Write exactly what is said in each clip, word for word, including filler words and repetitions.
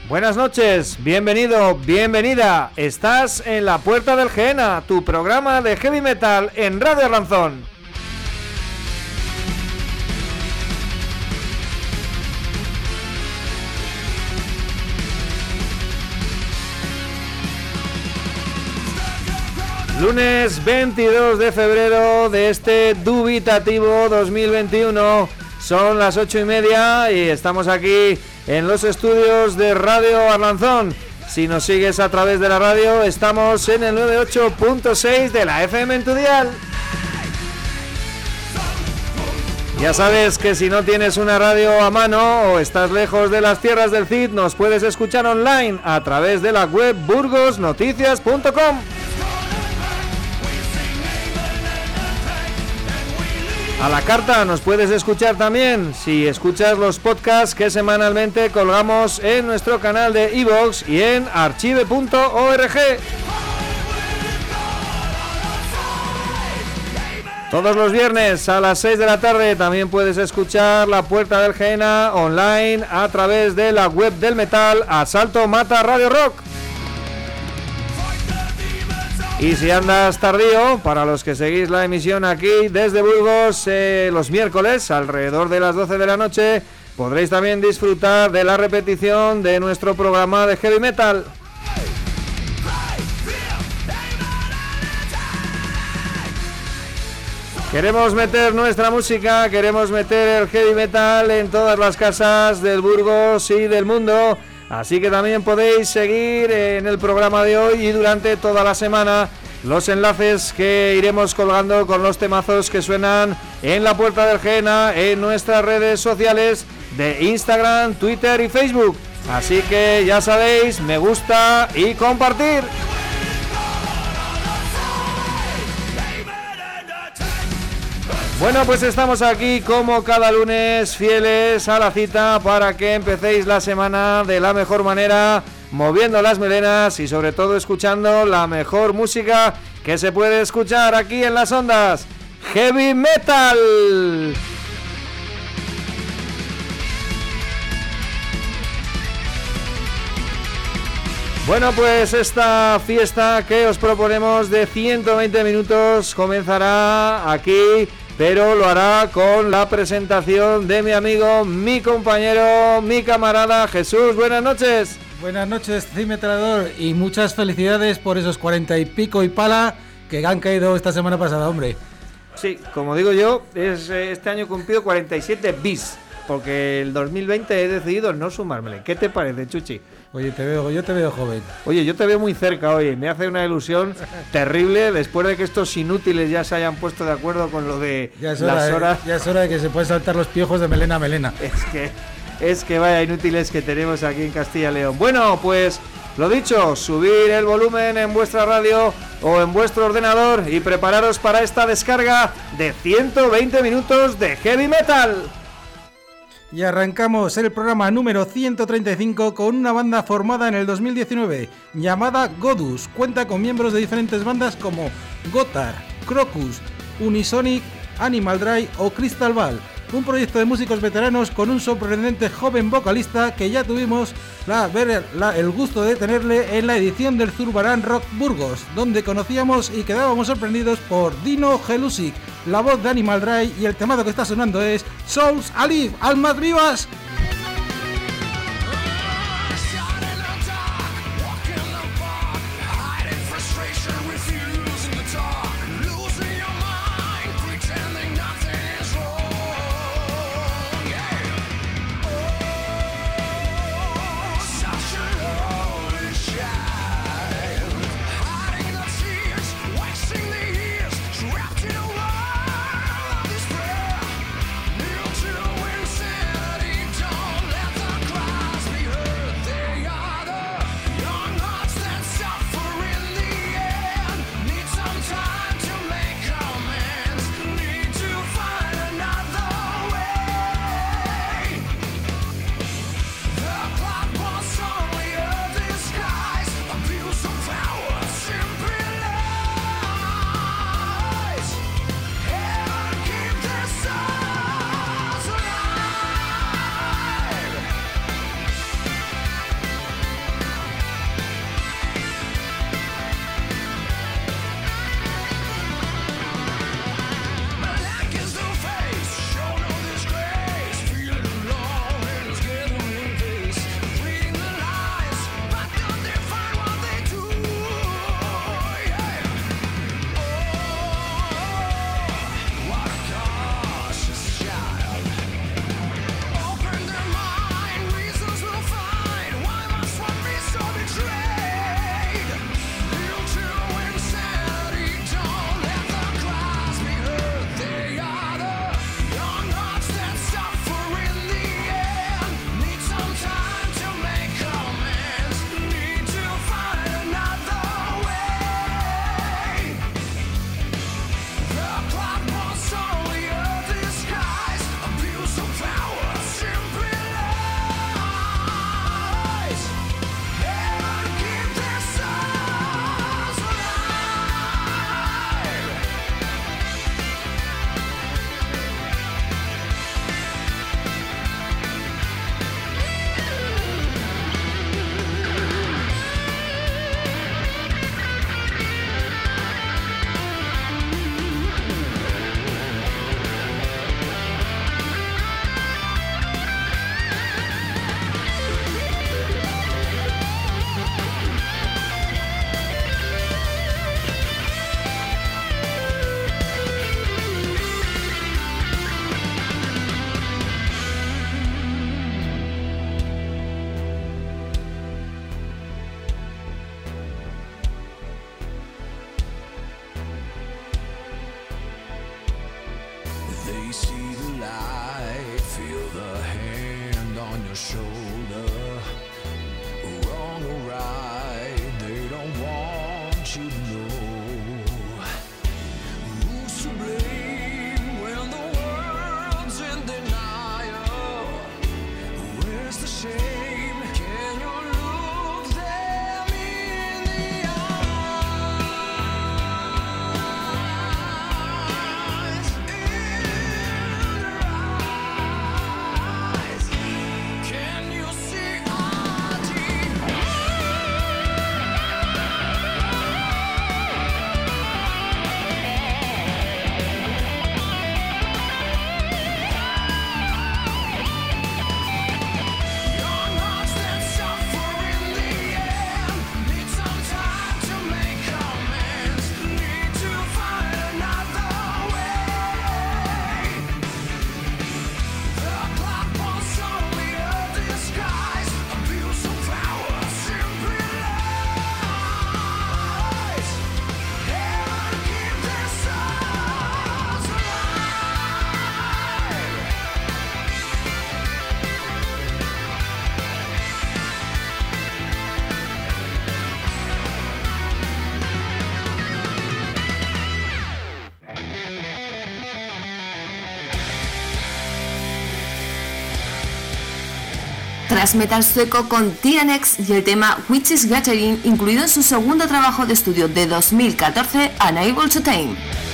Buenas noches, bienvenido, bienvenida. Estás en La Puerta del Gehenna, tu programa de heavy metal en Radio Arlanzón. Lunes veintidós de febrero de este dubitativo dos mil veintiuno. Son las ocho y media y estamos aquí en los estudios de Radio Arlanzón. Si nos sigues a través de la radio, estamos en el noventa y ocho punto seis de la F M en tu dial. Ya sabes que si no tienes una radio a mano o estás lejos de las tierras del Cid, nos puedes escuchar online a través de la web burgos noticias punto com. A la carta nos puedes escuchar también si escuchas los podcasts que semanalmente colgamos en nuestro canal de iVoox y en archive punto org. Todos los viernes a las seis de la tarde también puedes escuchar La Puerta del Gehenna online a través de la web del metal Asalto Mata Radio Rock. Y si andas tardío, para los que seguís la emisión aquí desde Burgos eh, los miércoles alrededor de las doce de la noche, podréis también disfrutar de la repetición de nuestro programa de heavy metal. Queremos meter nuestra música, queremos meter el heavy metal en todas las casas del Burgos y del mundo. Así que también podéis seguir en el programa de hoy y durante toda la semana los enlaces que iremos colgando con los temazos que suenan en La Puerta del Gehenna en nuestras redes sociales de Instagram, Twitter y Facebook. Así que ya sabéis, me gusta y compartir. Bueno, pues estamos aquí como cada lunes, fieles a la cita para que empecéis la semana de la mejor manera, moviendo las melenas y sobre todo escuchando la mejor música que se puede escuchar aquí en las ondas. ¡Heavy Metal! Bueno, pues esta fiesta que os proponemos de ciento veinte minutos comenzará aquí, pero lo hará con la presentación de mi amigo, mi compañero, mi camarada Jesús. Buenas noches. Buenas noches, Cimetalador, y muchas felicidades por esos cuarenta y pico y pala que han caído esta semana pasada, hombre. Sí, como digo yo, es este año cumplido cuarenta y siete bis, porque el dos mil veinte he decidido no sumármele. ¿Qué te parece, Chuchi? Oye, te veo, yo te veo joven. Oye, yo te veo muy cerca, oye, me hace una ilusión terrible después de que estos inútiles ya se hayan puesto de acuerdo con lo de ya es hora, las horas. Eh, ya es hora de que se puedan saltar los piojos de melena a melena. Es que, es que vaya inútiles que tenemos aquí en Castilla y León. Bueno, pues lo dicho, subir el volumen en vuestra radio o en vuestro ordenador y prepararos para esta descarga de ciento veinte minutos de heavy metal. Y arrancamos el programa número ciento treinta y cinco con una banda formada en el dos mil diecinueve llamada Godus. Cuenta con miembros de diferentes bandas como Gothar, Crocus, Unisonic, Animal Dry o Crystal Ball. Un proyecto de músicos veteranos con un sorprendente joven vocalista que ya tuvimos la, ver, la, el gusto de tenerle en la edición del Zurbarán Rock Burgos, donde conocíamos y quedábamos sorprendidos por Dino Gelusic, la voz de Animal Dry, y el temado que está sonando es Souls Alive, Almas Vivas. Trapped in a world, this prayer, kneel to insanity. shoulder, wrong or right, they don't want you to know who's to blame when the world's in denial. Where's the shame? Can you look them in the eyes? In their eyes, can you see our deep? Your hearts that suffer in the end need some time to make amends. Need to find another way. The clock wants only a disguise. Abuse of power simply lies. And keep their souls alive. Thrash metal sueco con Tyrannex y el tema Witches Gathering, incluido en su segundo trabajo de estudio de dos mil catorce, Unable to Tame.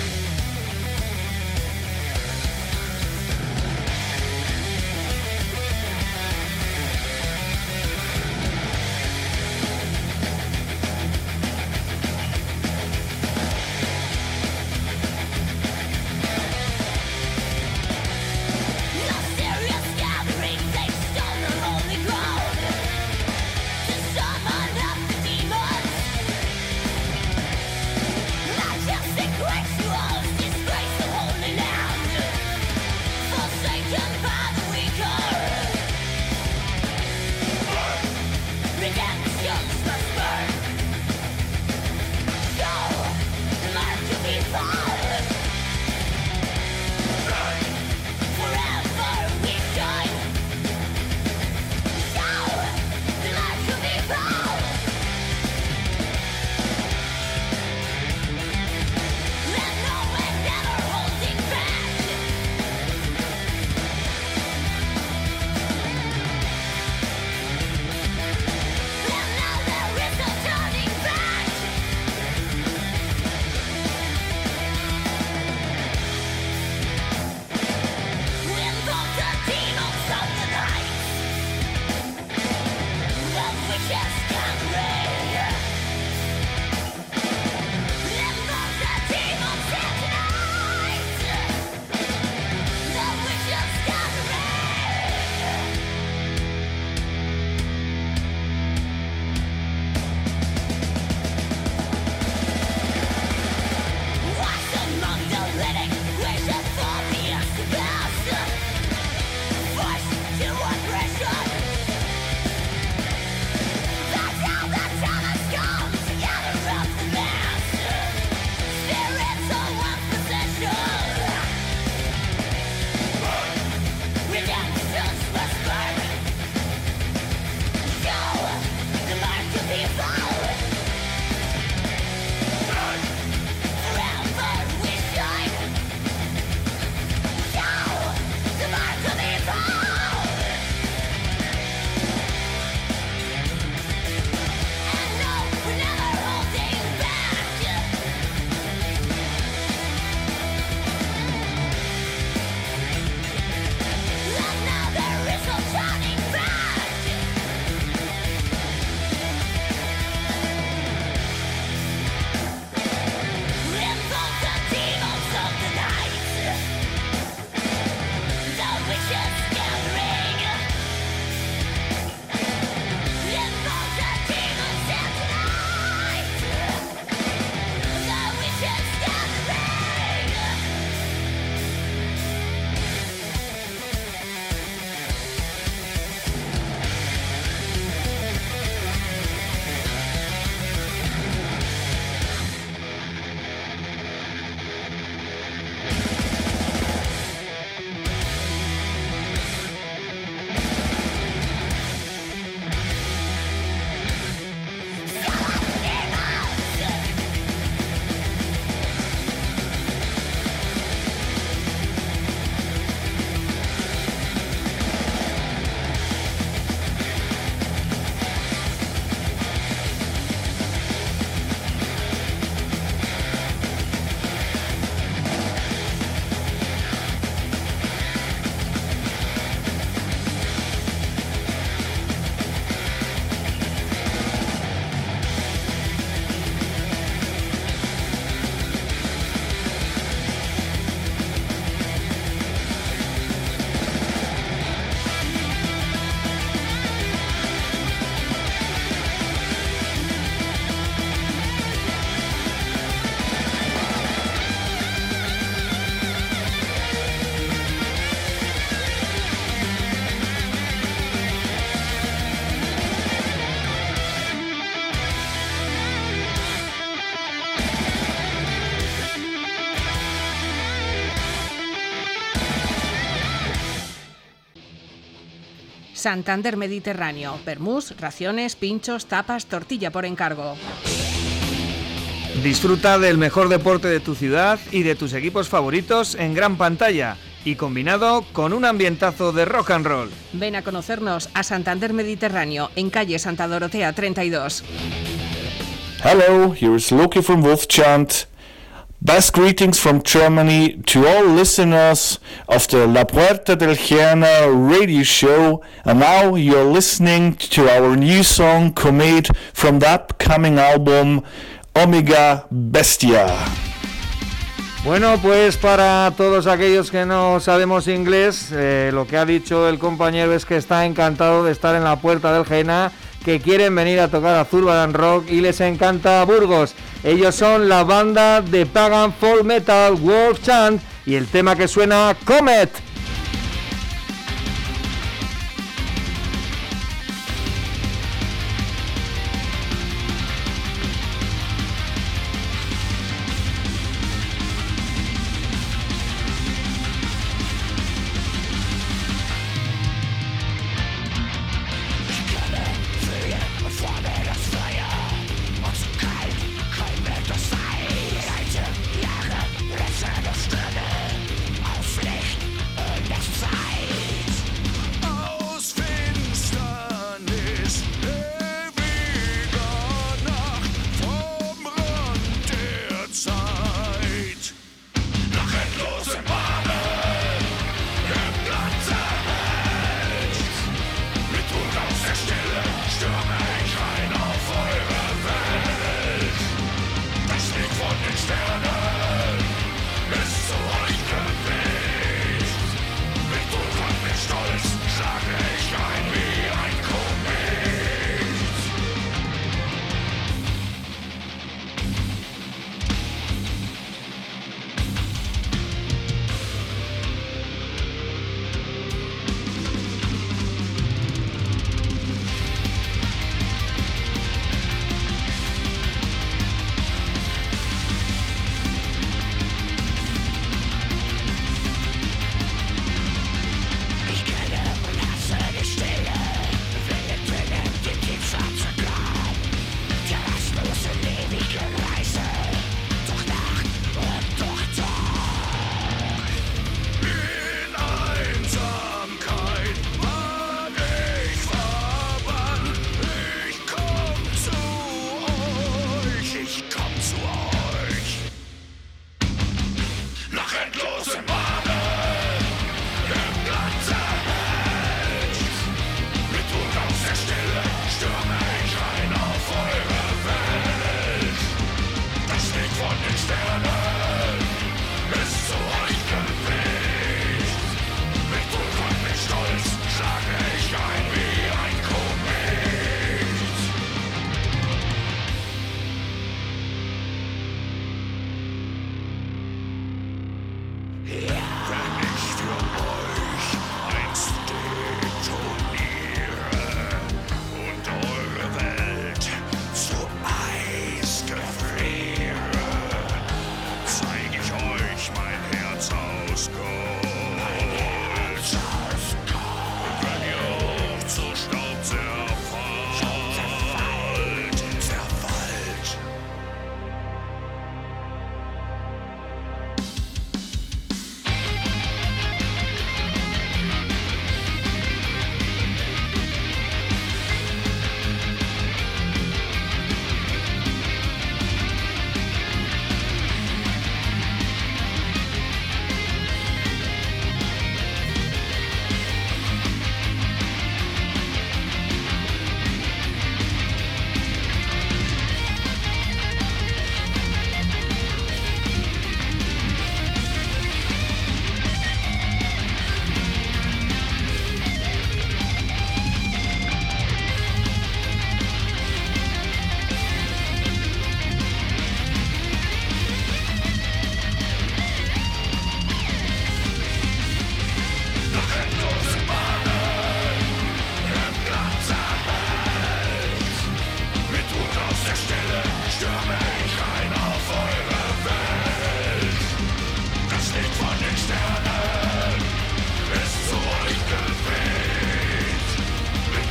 Mysterious gatherings, they stone the holy ground to summon up the demons. Majestic grace Santander Mediterráneo. Vermús, raciones, pinchos, tapas, tortilla por encargo. Disfruta del mejor deporte de tu ciudad y de tus equipos favoritos en gran pantalla y combinado con un ambientazo de rock and roll. Ven a conocernos a Santander Mediterráneo, en calle Santa Dorotea treinta y dos. Hello, here is Loki from Wolfchant. Best greetings from Germany to all listeners of the La Puerta del Giana radio show. And now you're listening to our new song, Comet, from the upcoming album Omega Bestia. Bueno, pues para todos aquellos que no sabemos inglés, eh, lo que ha dicho el compañero es que está encantado de estar en la Puerta del Giana, que quieren venir a tocar a Zurbarán Rock y les encanta Burgos. Ellos son la banda de Pagan Folk Metal Wolfchant y el tema que suena, Comet.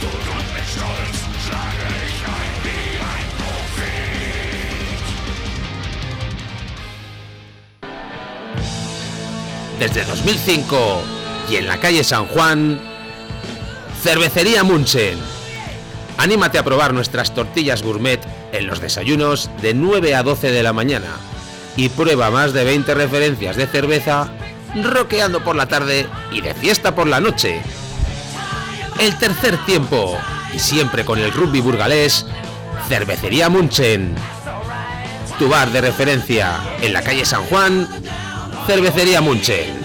Desde dos mil cinco y en la calle San Juan, Cervecería Munchen. Anímate a probar nuestras tortillas gourmet en los desayunos de nueve a doce de la mañana y prueba más de veinte referencias de cerveza rockeando por la tarde y de fiesta por la noche. El tercer tiempo y siempre con el rugby burgalés, Cervecería Munchen. Tu bar de referencia en la calle San Juan, Cervecería Munchen.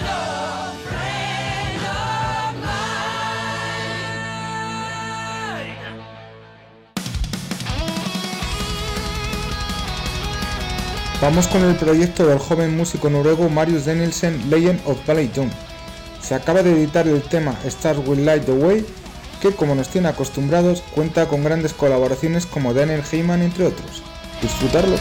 Vamos con el proyecto del joven músico noruego Marius Danielsen, Legend of Ballet Jump. Se acaba de editar el tema Stars Will Light the Way, que como nos tiene acostumbrados, cuenta con grandes colaboraciones como Daniel Heyman entre otros. Disfrutarlo.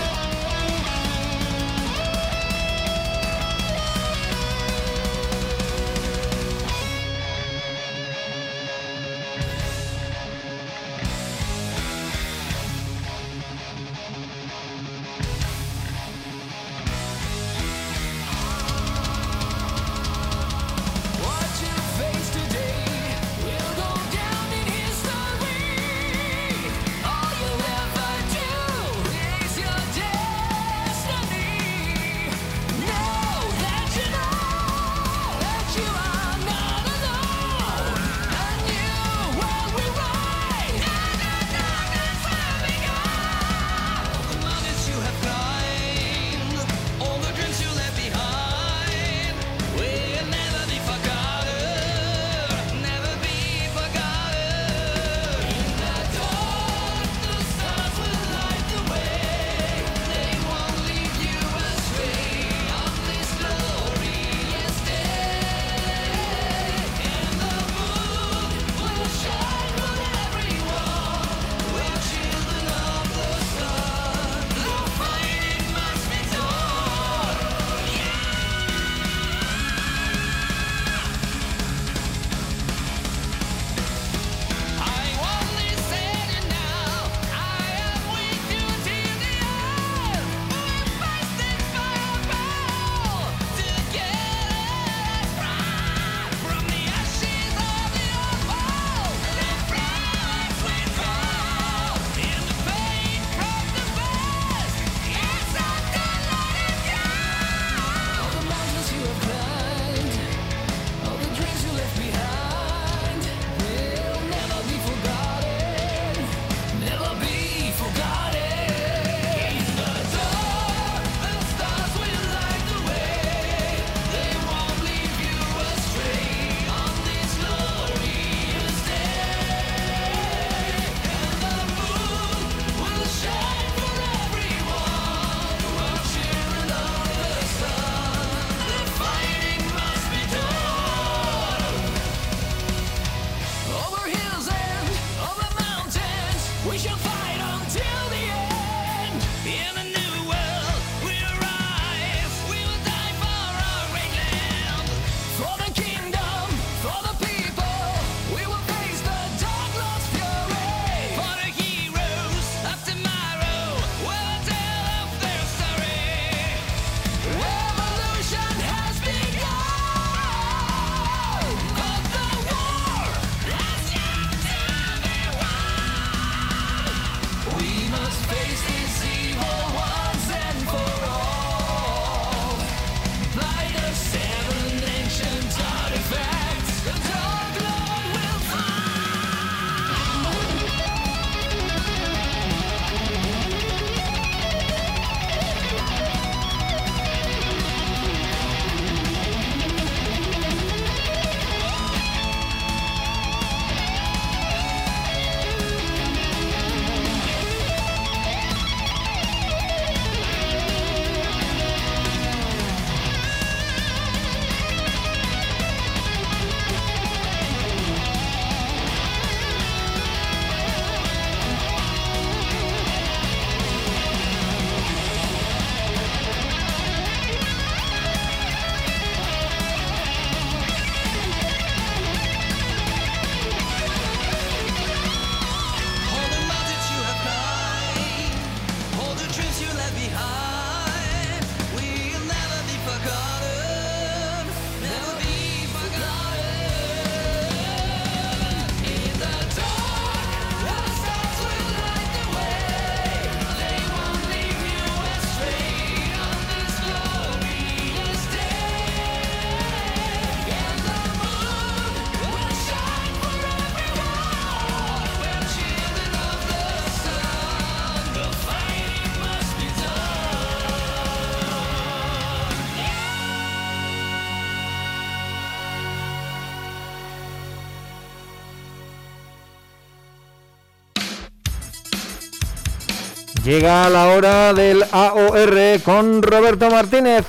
Llega la hora del A O R con Roberto Martínez.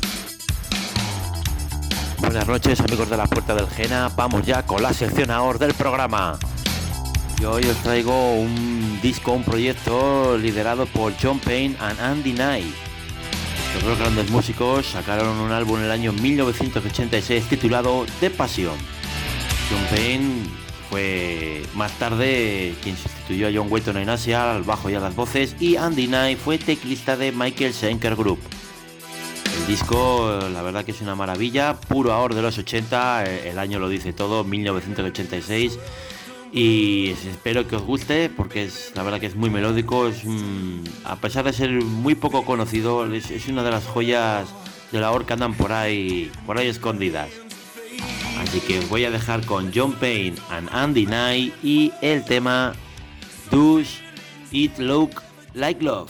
Buenas noches, amigos de la Puerta del Jena. Vamos ya con la sección A O R del programa. Y hoy os traigo un disco, un proyecto liderado por John Payne and Andy Nye. Estos dos grandes músicos sacaron un álbum en el año mil novecientos ochenta y seis titulado The Passion. John Payne fue más tarde quien sustituyó a John Wetton en Asia al bajo y a las voces, y Andy Nye fue teclista de Michael Schenker Group. El disco, la verdad que es una maravilla, puro A O R de los ochenta, el año lo dice todo, mil novecientos ochenta y seis, y espero que os guste porque es, la verdad que es muy melódico, es un, a pesar de ser muy poco conocido, es, es una de las joyas de la A O R que andan por ahí, por ahí escondidas. Así que os voy a dejar con John Payne and Andy Nye y el tema Does It Look Like Love.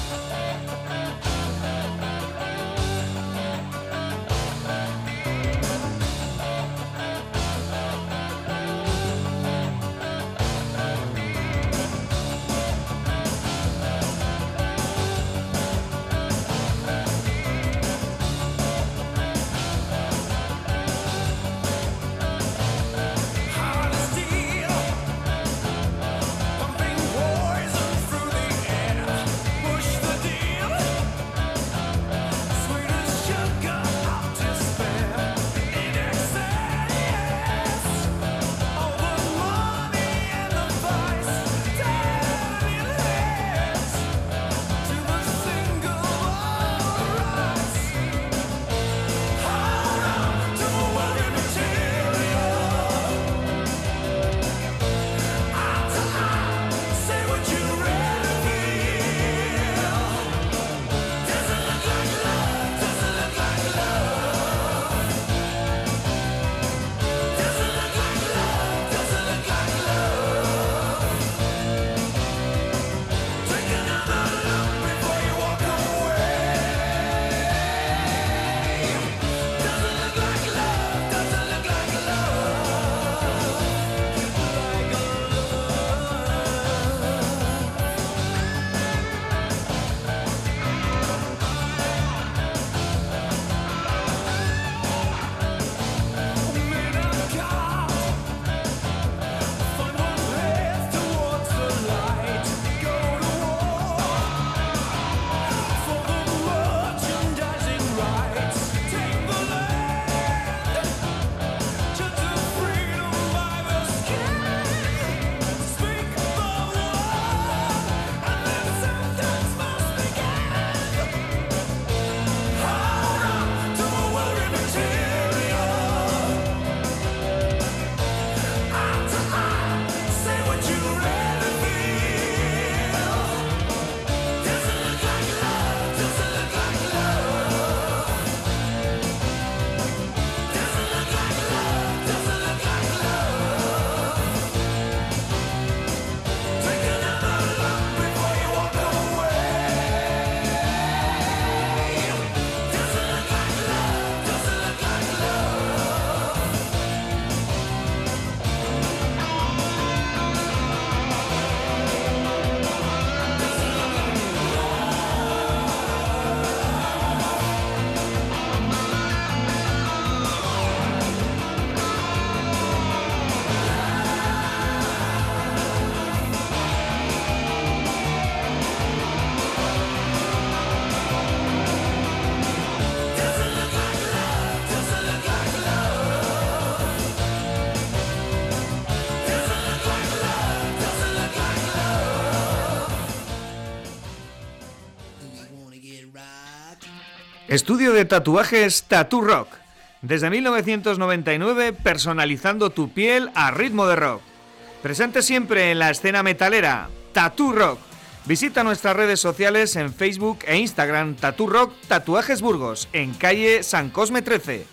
Estudio de tatuajes Tattoo Rock. Desde mil novecientos noventa y nueve, personalizando tu piel a ritmo de rock. Presente siempre en la escena metalera, Tattoo Rock. Visita nuestras redes sociales en Facebook e Instagram, Tattoo Rock Tatuajes Burgos, en calle San Cosme trece.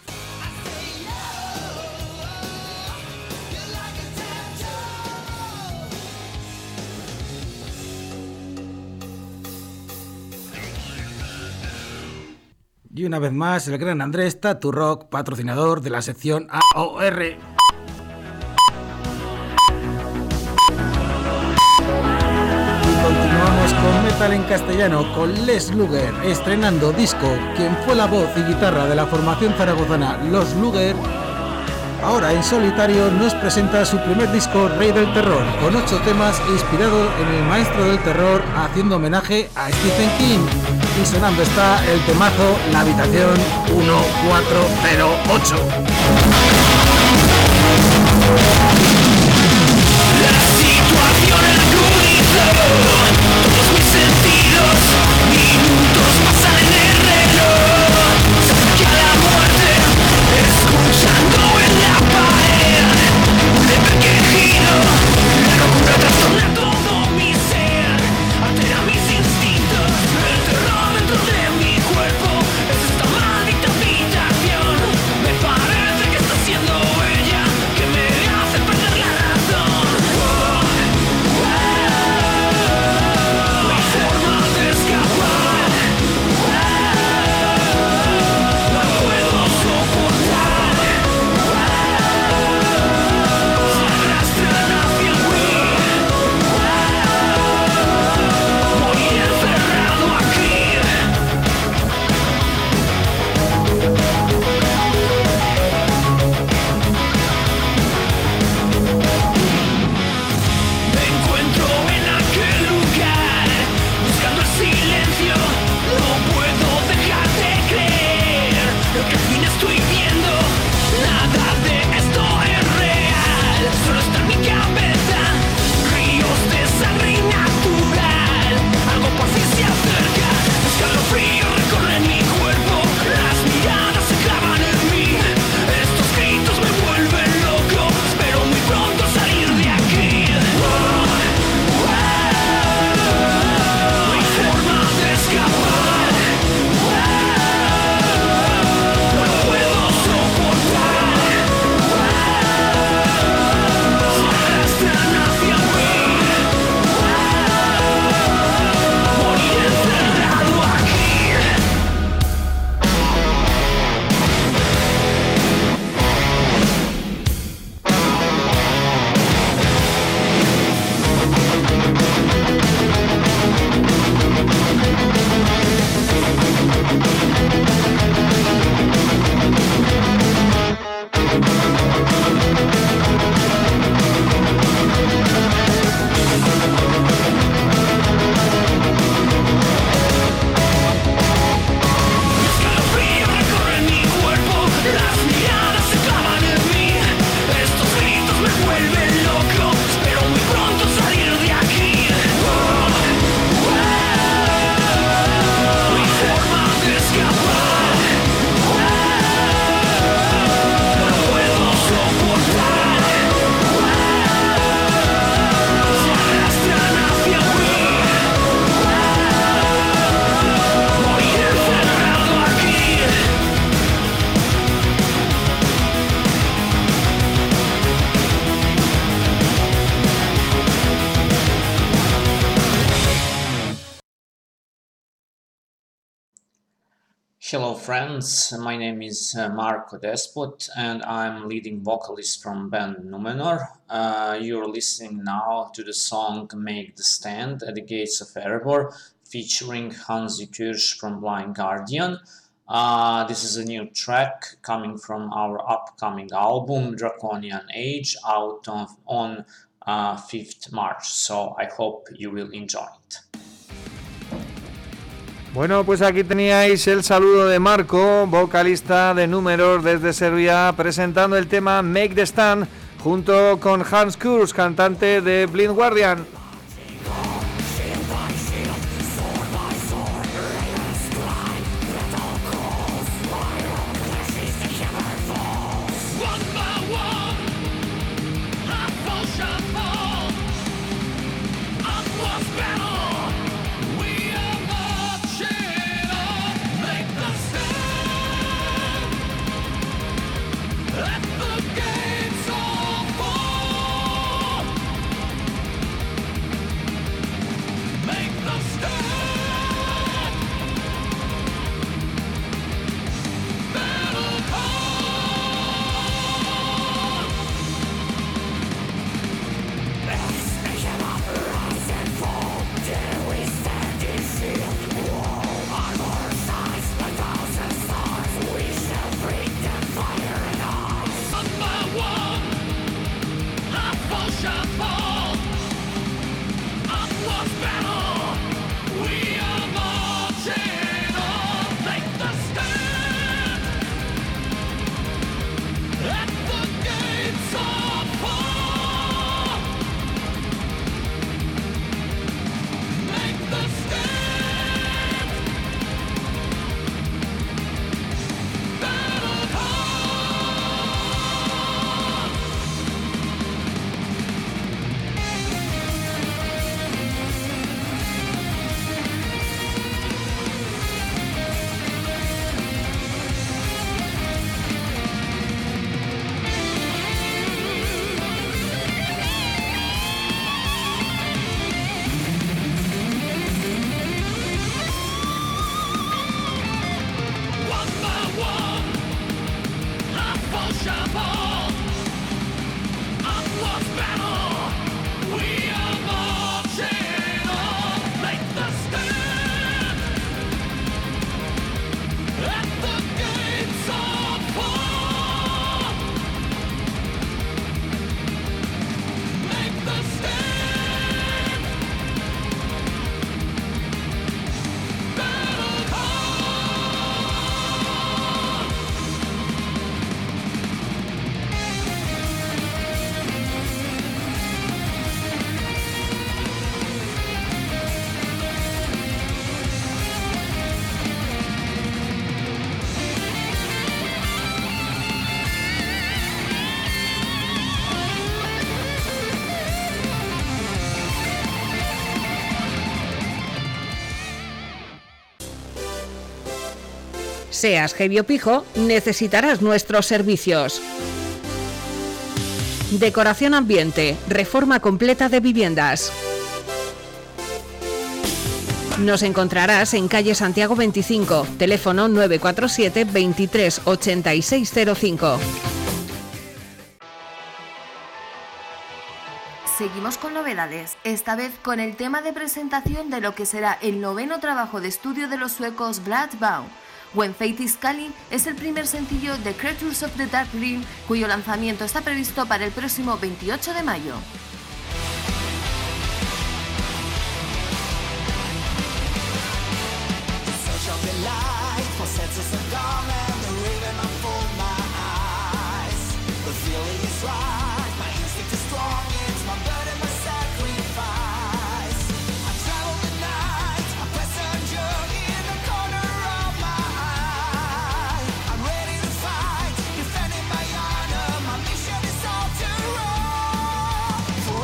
Y una vez más, el gran Andrés Tattoo Rock, patrocinador de la sección A O R. Y continuamos con metal en castellano con Les Luger, estrenando disco. Quien fue la voz y guitarra de la formación zaragozana Los Luger, ahora en solitario nos presenta su primer disco, Rey del Terror, con ocho temas inspirado en el maestro del terror, haciendo homenaje a Stephen King. Y sonando está el temazo La Habitación uno cuatro cero ocho. La situación agudizó todos mis sentidos, minutos pasan en el reloj, se acerca la muerte, escuchando en la pared un leve quejido, la locura trastorna todo mi ser, altera mis instintos, el terror dentro de mi cuerpo, es esta maldita habitación, me parece que está siendo ella que me hace perder la razón. Oh, oh, no hay forma de escapar, oh, no puedo soportar, oh, se arrastran hacia mí, oh, morir encerrado aquí. Me encuentro en aquel lugar, buscando el silencio, no puedo dejar de creer lo que al fin estoy viendo, nada de esto es real, solo está en mi cabeza, ríos de sangre natural, algo por fin se acerca, escalofrío recorre mi cuerpo, las miradas se clavan en mí, estos gritos me vuelven loco, espero muy pronto salir de aquí. Oh, oh, no hay forma de escapar, oh, no puedo soportar, oh, se arrastran hacia mí, oh, morir encerrado aquí. Escalofrío recorre mi cuerpo, las miradas se clavan en mí, estos gritos me vuelven loco, espero muy pronto salir de aquí. Oh, oh, no hay forma de escapar, oh, no puedo soportar, oh, se arrastran hacia mí, oh, morir encerrado aquí. Hello friends, my name is uh, Marco Despot and I'm leading vocalist from band Numenor. Uh, you're listening now to the song Make the Stand at the Gates of Erebor featuring Hansi Kirsch from Blind Guardian. Uh, this is a new track coming from our upcoming album Draconian Age out of, on uh, fifth March, so I hope you will enjoy it. Bueno, pues aquí teníais el saludo de Marco, vocalista de Números desde Serbia, presentando el tema Make the Stand junto con Hans Kurz, cantante de Blind Guardian. One by one, I fall shuffle. Upwards battle, we are marching on. Make the stand at the gates of war. Seas heavy o pijo, necesitarás nuestros servicios. Decoración ambiente, reforma completa de viviendas. Nos encontrarás en calle Santiago veinticinco, teléfono nueve cuatro siete, veintitrés, ochenta y seis cero cinco. Seguimos con novedades, esta vez con el tema de presentación de lo que será el noveno trabajo de estudio de los suecos Bloodbound. When Fate is Calling es el primer sencillo de Creatures of the Dark Realm, cuyo lanzamiento está previsto para el próximo veintiocho de mayo. For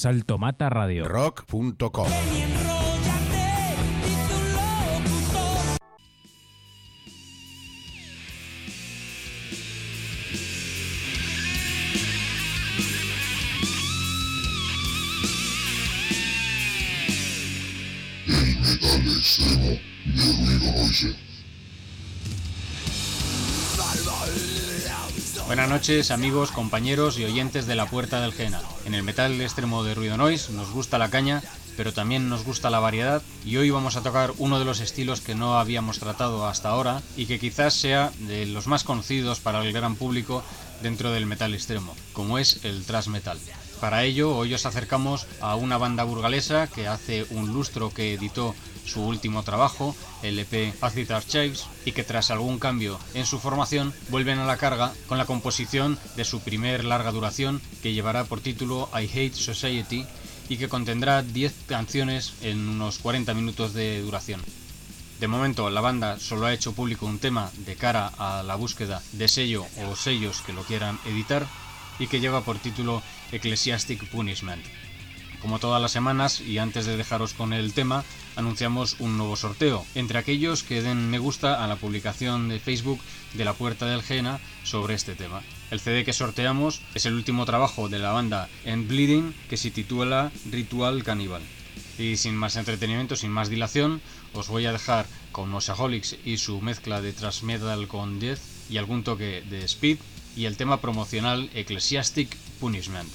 Salto Mata Radio. rock punto com. Buenas noches, amigos, compañeros y oyentes de La Puerta del Jena. En el metal extremo de Ruido Noise nos gusta la caña, pero también nos gusta la variedad, y hoy vamos a tocar uno de los estilos que no habíamos tratado hasta ahora y que quizás sea de los más conocidos para el gran público dentro del metal extremo, como es el thrash metal. Para ello, hoy os acercamos a una banda burgalesa que hace un lustro que editó su último trabajo, el E P Acid Archives, y que tras algún cambio en su formación vuelven a la carga con la composición de su primer larga duración, que llevará por título I Hate Society y que contendrá diez canciones en unos cuarenta minutos de duración. De momento la banda solo ha hecho público un tema de cara a la búsqueda de sello o sellos que lo quieran editar y que lleva por título Ecclesiastic Punishment. Como todas las semanas, y antes de dejaros con el tema, anunciamos un nuevo sorteo entre aquellos que den me gusta a la publicación de Facebook de La Puerta del Jena sobre este tema. El C D que sorteamos es el último trabajo de la banda End Bleeding, que se titula Ritual Cannibal. Y sin más entretenimiento, sin más dilación, os voy a dejar con Oshaholics y su mezcla de thrash metal con death y algún toque de speed y el tema promocional Ecclesiastic Punishment.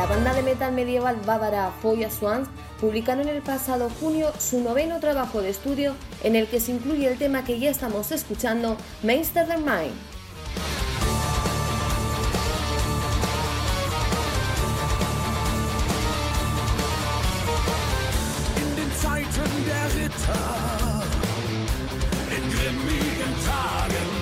banda de metal medieval bávara Foya Swans publicaron el pasado junio su noveno trabajo de estudio, en el que se incluye el tema que ya estamos escuchando, Meister der Mine. In den Zeiten der Ritter, in grimmigen Tagen,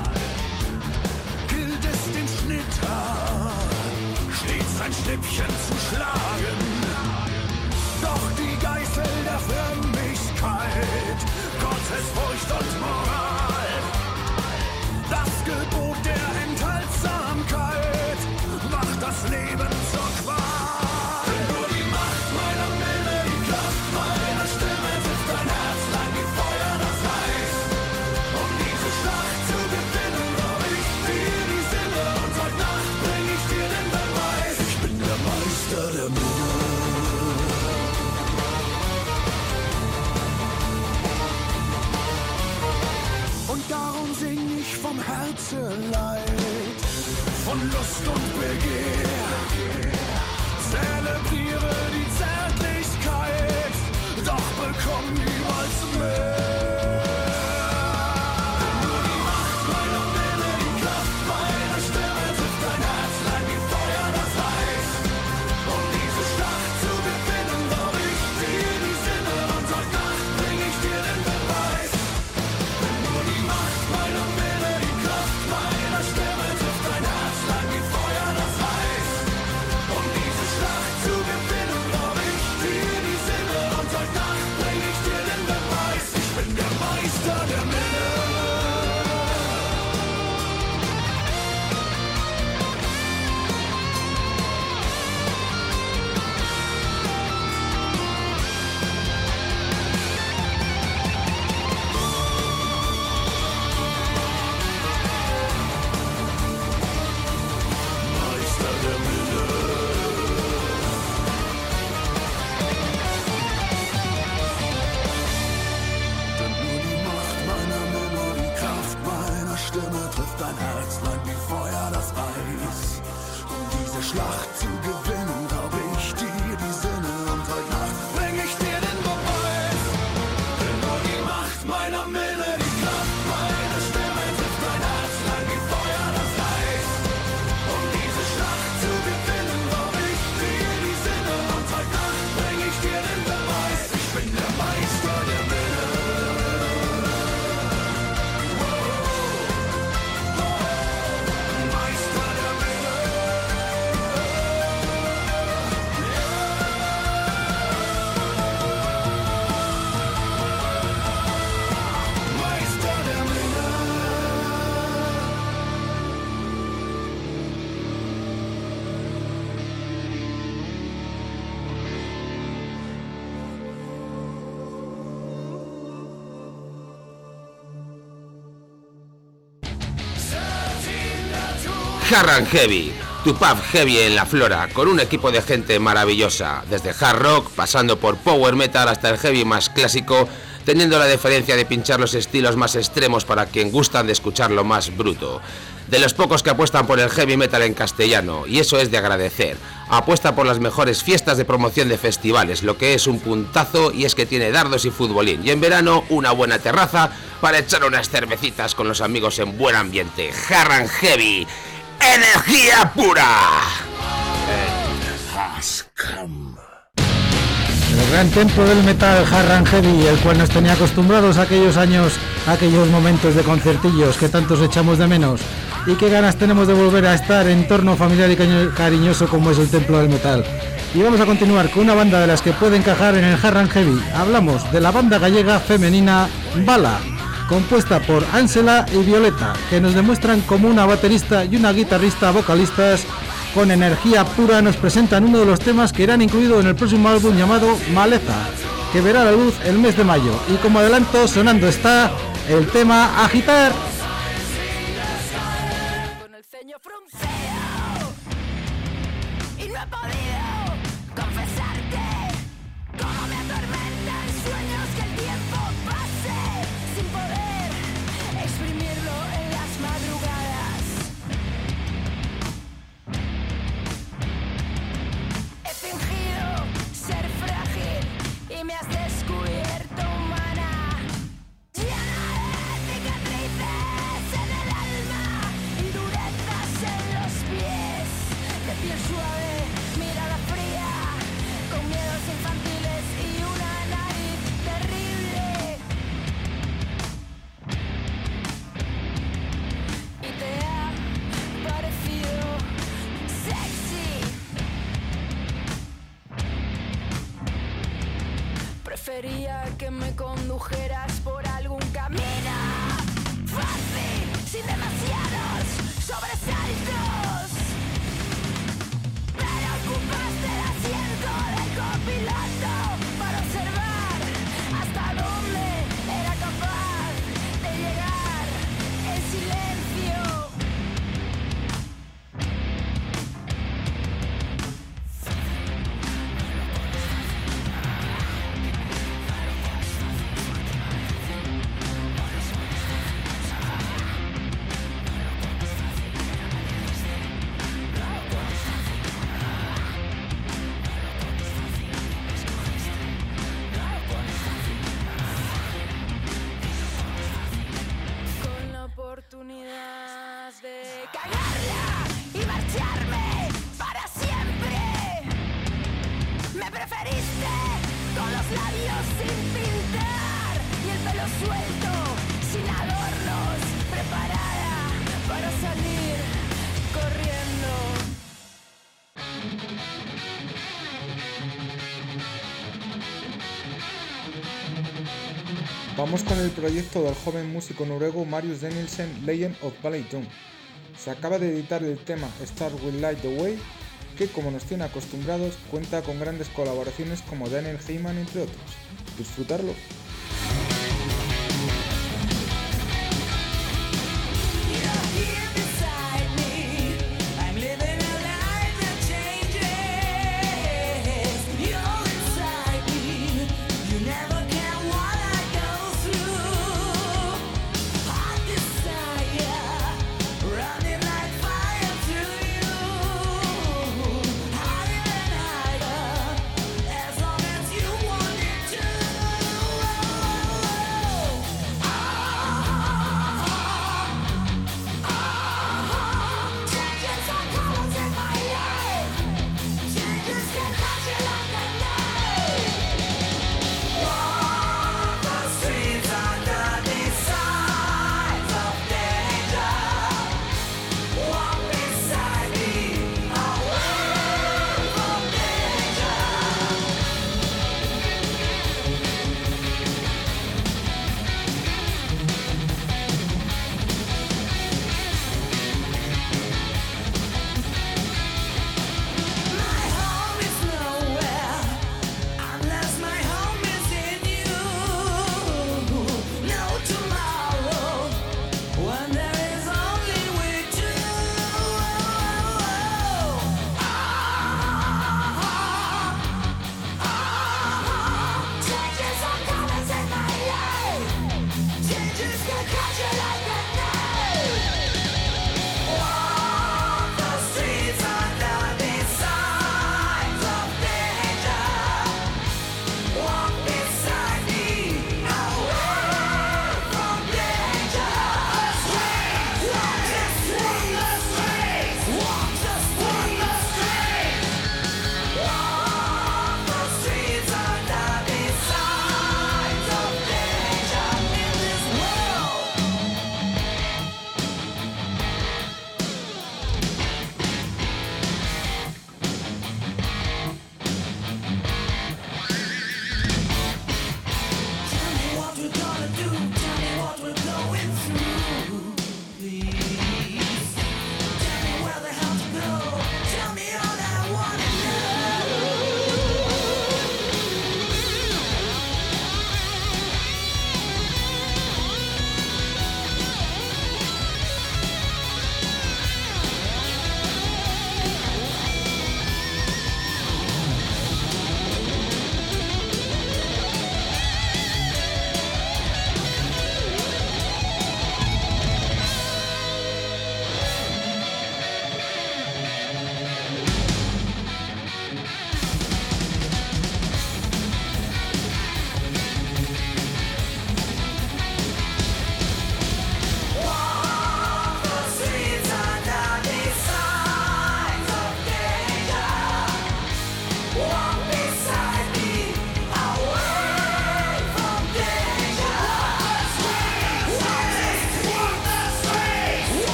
gilt es den Schnitter stets ein Schnippchen zu schlagen. Doch die Geißel der Frömmigkeit, Gottesfurcht und Moral, das Gebot der Enthaltsamkeit macht das Leben zur Qual. Denn nur die Macht meiner Mille, die Kraft meiner Stimme trifft dein Herz lang wie Feuer, das heißt, um diese Schlacht zu gewinnen, rauh ich dir die Sinne und heute Nacht bring ich dir den Beweis. Ich bin der Meister der Mille. Darum sing ich vom Herzeleid, von Lust und Begehr. Zelebriere die Zärtlichkeit, doch bekomm niemals mehr. Nur die Macht meiner Wille, die Kraft meiner Stimme trifft dein Herz lang wie Feuer, das heißt, um diese Schlacht zu gewinnen, rauh ich dir die Sinne und heute Nacht bring ich dir den Beweis. Meiner Wille, die Kraft meiner Stimme trifft dein Herz lang wie Feuer, das heißt, um diese Schlacht zu gewinnen, rauh ich dir die Sinne und heute Nacht bring ich dir den Beweis. Ich bin der Meister der Mille. Dein Herz lang wie Feuer, das Eis. Um diese Schlacht zu gewinnen, rauh ich dir die Sinne und heute Nacht bring ich dir den Beweis. Denn nur die Macht meiner Mille, die Kraft meiner Stimme trifft dein Herz lang wie Feuer, das Eis. Um diese Schlacht zu gewinnen, rauh ich dir die Sinne und heute Nacht bring ich dir den Beweis. Ich bin der Meister der Mille. Hard and Heavy, tu pub heavy en la Flora, con un equipo de gente maravillosa, desde hard rock, pasando por power metal hasta el heavy más clásico, teniendo la diferencia de pinchar los estilos más extremos para quien gustan de escuchar lo más bruto. De los pocos que apuestan por el heavy metal en castellano, y eso es de agradecer. Apuesta por las mejores fiestas de promoción de festivales, lo que es un puntazo, y es que tiene dardos y futbolín, y en verano una buena terraza para echar unas cervecitas con los amigos en buen ambiente. Hard and Heavy, energía pura. El gran templo del metal Hard and Heavy, el cual nos tenía acostumbrados a aquellos años, a aquellos momentos de concertillos que tantos echamos de menos, y qué ganas tenemos de volver a estar en entorno familiar y cariñoso como es el templo del metal. Y vamos a continuar con una banda de las que puede encajar en el Hard and Heavy. Hablamos de la banda gallega femenina Bala, compuesta por Ángela y Violeta, que nos demuestran como una baterista y una guitarrista vocalistas con energía pura nos presentan uno de los temas que irán incluidos en el próximo álbum llamado Maleza, que verá la luz el mes de mayo. Y como adelanto, sonando está el tema Agitar. Quería que me condujeras por algún camino fácil, sin demasiados sobresaltos. Pero ocupaste el asiento del copiloto para observar hasta dónde era capaz de llegar el silencio. Oportunidad de cagarla y marcharme para siempre. Me preferiste con los labios sin pintar y el pelo suelto, sin adornos, preparada para salir corriendo. Vamos con el proyecto del joven músico noruego Marius Danielsen, Legend of Ballet Doom. Se acaba de editar el tema Stars Will Light the Way, que como nos tiene acostumbrados cuenta con grandes colaboraciones como Daniel Heyman entre otros. Disfrutarlo. As long as you want it to.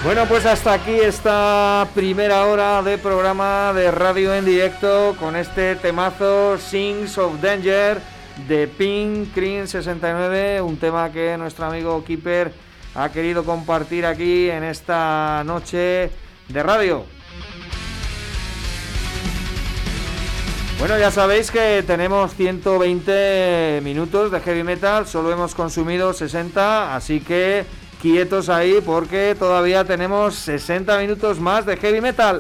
Bueno, pues hasta aquí esta primera hora de programa de radio en directo con este temazo Sings of Danger de Pink Cream sesenta y nueve, un tema que nuestro amigo Keeper ha querido compartir aquí en esta noche de radio. Bueno, ya sabéis que tenemos ciento veinte minutos de heavy metal, solo hemos consumido sesenta, así que quietos ahí porque todavía tenemos sesenta minutos más de heavy metal.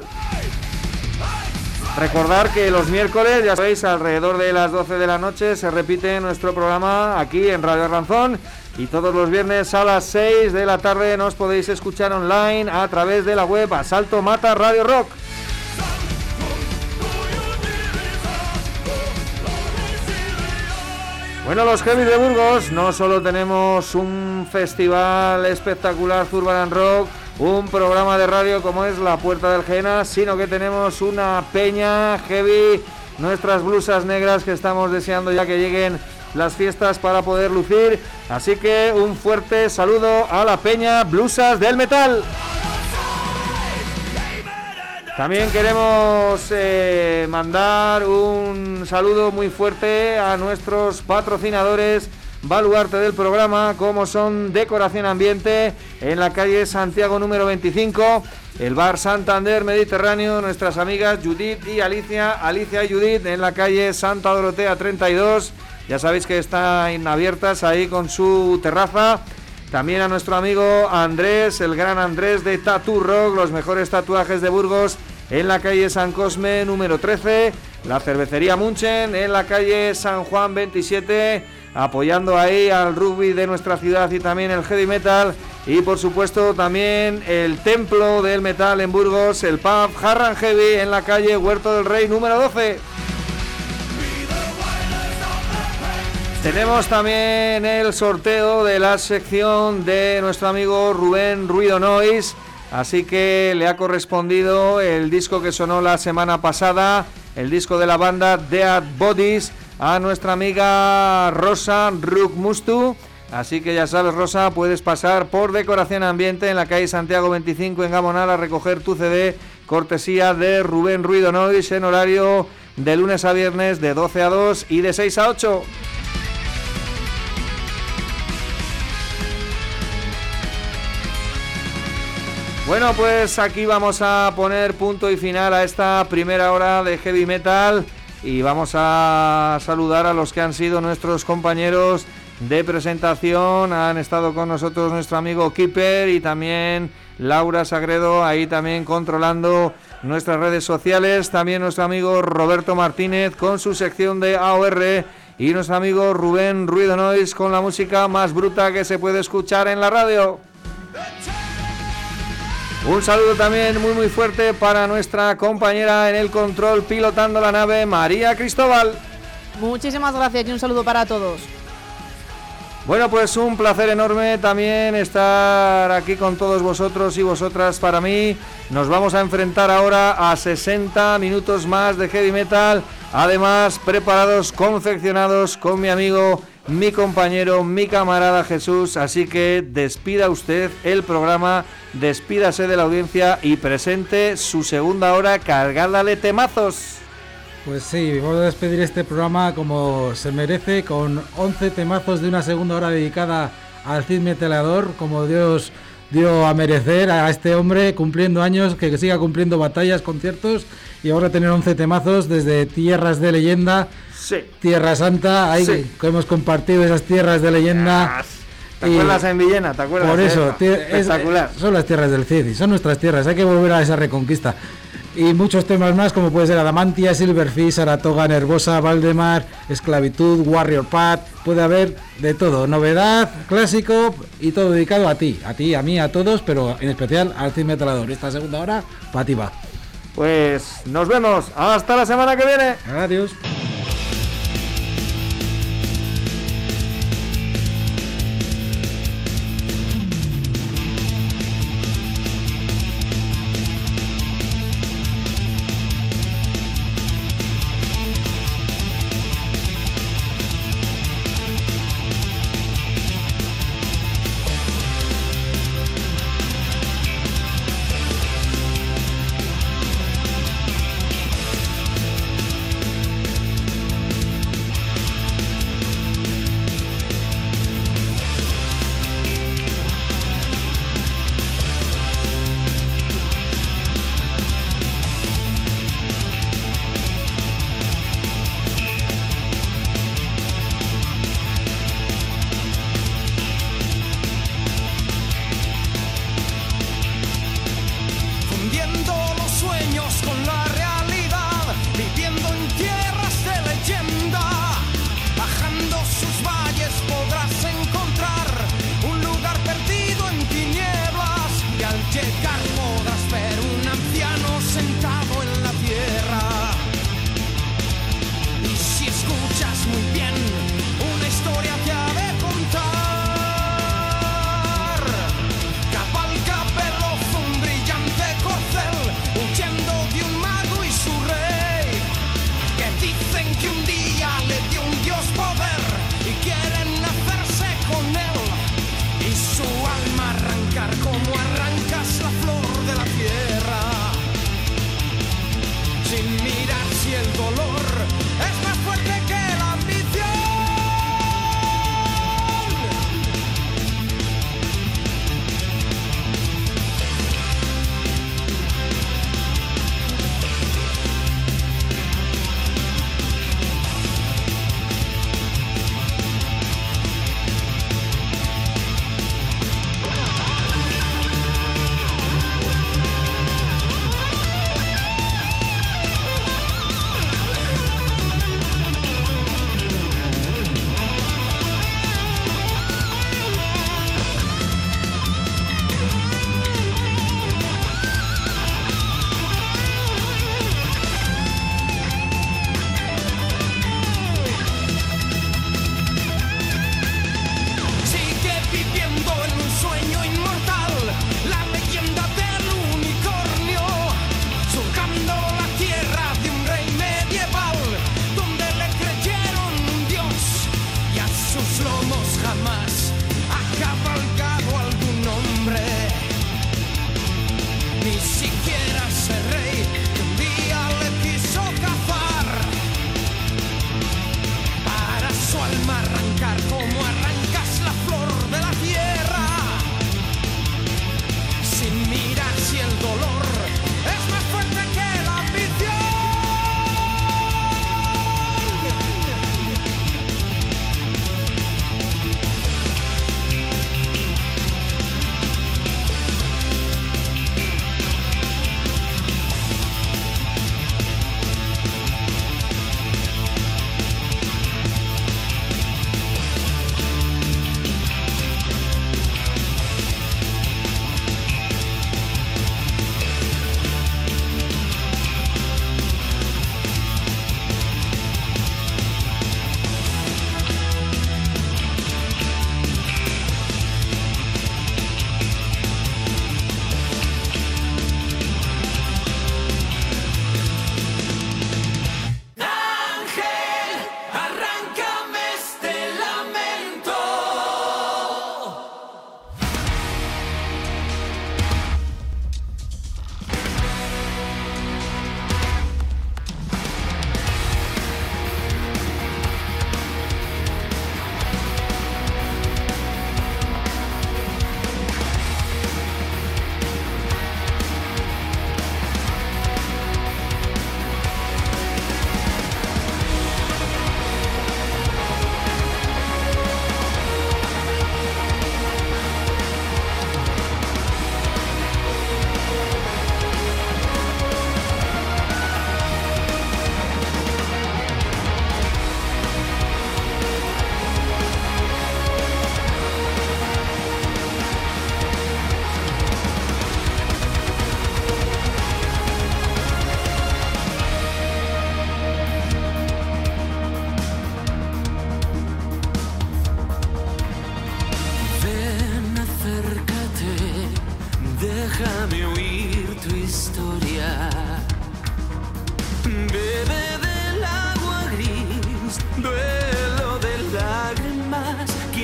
Recordar que los miércoles, ya sabéis, alrededor de las doce de la noche se repite nuestro programa aquí en Radio Arlanzón, y todos los viernes a las seis de la tarde nos podéis escuchar online a través de la web Asalto Mata Radio Rock. Bueno, los Heavy de Burgos no solo tenemos un festival espectacular Urban Rock, un programa de radio como es La Puerta del Jena, sino que tenemos una peña heavy, nuestras blusas negras que estamos deseando ya que lleguen las fiestas para poder lucir. Así que un fuerte saludo a la peña Blusas del Metal. También queremos eh, mandar un saludo muy fuerte a nuestros patrocinadores baluarte del programa, como son Decoración Ambiente en la calle Santiago número veinticinco, el Bar Santander Mediterráneo, nuestras amigas Judith y Alicia, Alicia y Judith en la calle Santa Dorotea treinta y dos, ya sabéis que están abiertas ahí con su terraza. También a nuestro amigo Andrés, el gran Andrés de Tattoo Rock, los mejores tatuajes de Burgos en la calle San Cosme número trece, la cervecería Munchen en la calle San Juan veintisiete, apoyando ahí al rugby de nuestra ciudad y también el heavy metal, y por supuesto también el templo del metal en Burgos, el pub Hard and Heavy en la calle Huerto del Rey número doce. Tenemos también el sorteo de la sección de nuestro amigo Rubén Ruido Noise, así que le ha correspondido el disco que sonó la semana pasada, el disco de la banda Dead Bodies, a nuestra amiga Rosa Rukmustu. Así que ya sabes, Rosa, puedes pasar por Decoración Ambiente en la calle Santiago veinticinco en Gamonal a recoger tu C D, cortesía de Rubén Ruido Noise, en horario de lunes a viernes de doce a dos y de seis a ocho. Bueno, pues aquí vamos a poner punto y final a esta primera hora de heavy metal y vamos a saludar a los que han sido nuestros compañeros de presentación. Han estado con nosotros nuestro amigo Keeper y también Laura Sagredo, ahí también controlando nuestras redes sociales. También nuestro amigo Roberto Martínez con su sección de A O R y nuestro amigo Rubén Ruido Noise con la música más bruta que se puede escuchar en la radio. Un saludo también muy muy fuerte para nuestra compañera en el control pilotando la nave, María Cristóbal. Muchísimas gracias y un saludo para todos. Bueno, pues un placer enorme también estar aquí con todos vosotros y vosotras. Para mí, nos vamos a enfrentar ahora a sesenta minutos más de heavy metal, además preparados, confeccionados con mi amigo, mi compañero, mi camarada Jesús. Así que despida usted el programa, despídase de la audiencia y presente su segunda hora cargada de temazos. Pues sí, vamos a despedir este programa como se merece, con once temazos de una segunda hora dedicada al Cid Metalador, como Dios dio a merecer a este hombre, cumpliendo años, que siga cumpliendo batallas, conciertos, y ahora tener once temazos desde Tierras de Leyenda, sí. Tierra Santa, ahí sí. que hemos compartido esas tierras de leyenda. Yes. ¿Te acuerdas en Villena? ¿Te acuerdas? Por eso, es espectacular. Es, son las tierras del Cid, son nuestras tierras, hay que volver a esa reconquista. Y muchos temas más, como puede ser Adamantia, Silverfish, Saratoga, Nervosa, Valdemar, Esclavitud, Warrior Path. Puede haber de todo, novedad, clásico y todo dedicado a ti, a ti, a mí, a todos, pero en especial al Cid Metalador. Esta segunda hora, para ti va. Pues nos vemos, hasta la semana que viene. Adiós.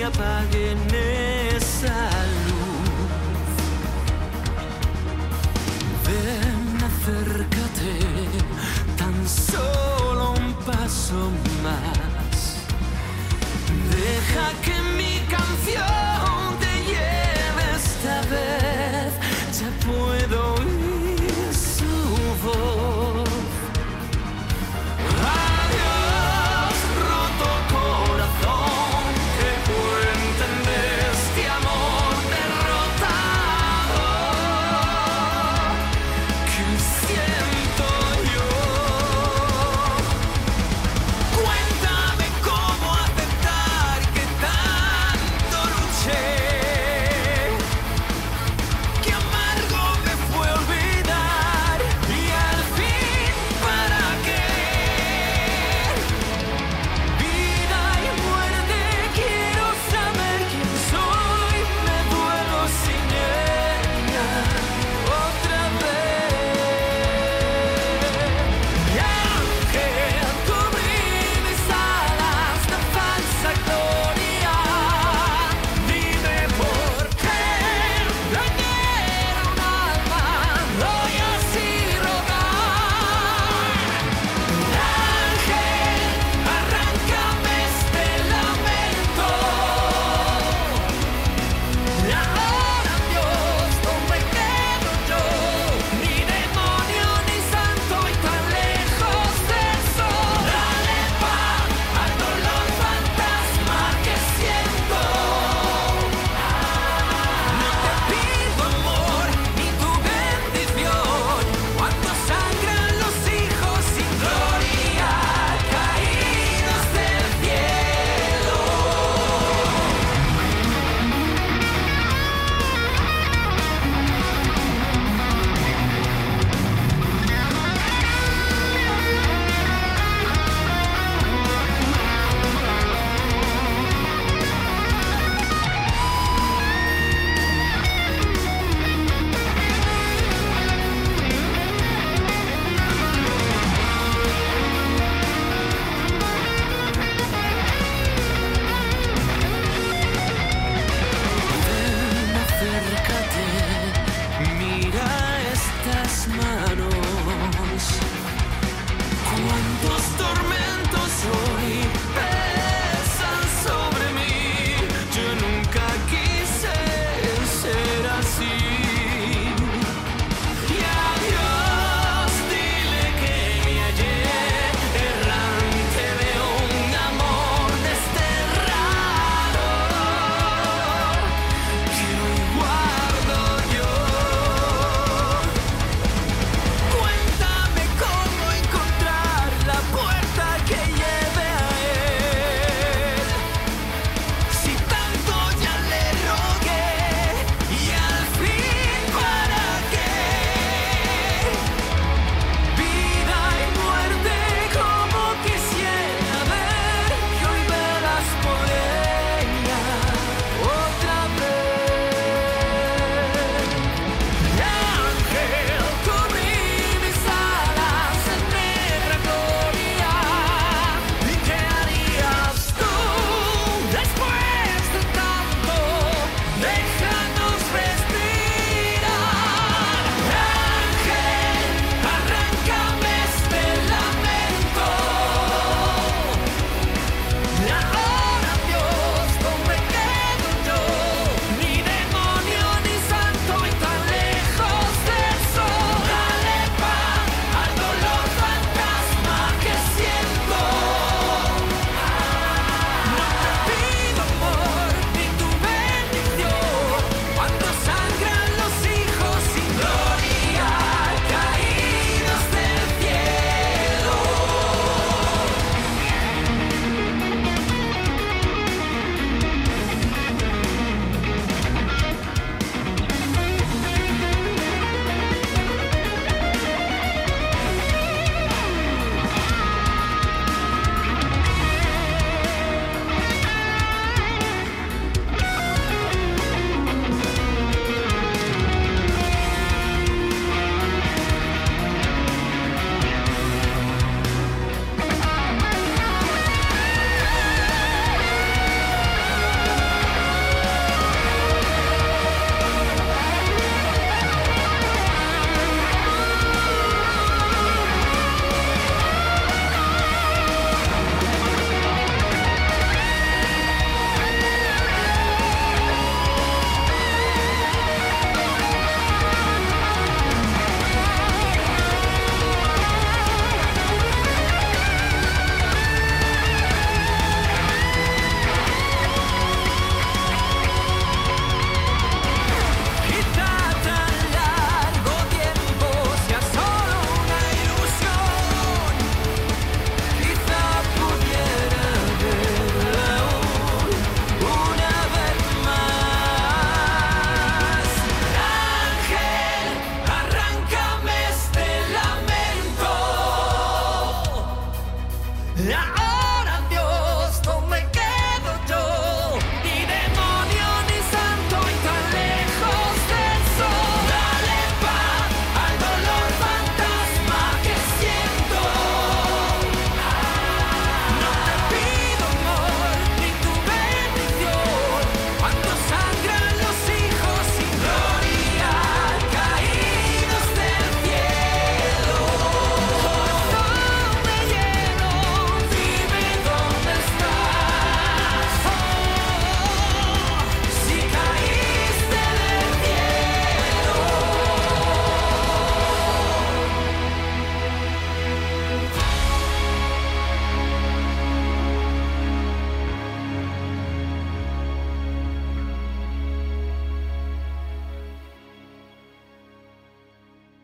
apaguen esa luz. Ven, acércate, tan solo un paso más. Deja que mi canción te lleve esta vez. Ya puedo oír su voz. Adiós, roto corazón, que cuenten de este amor derrotado que siento yo. Cuéntame cómo aceptar que tal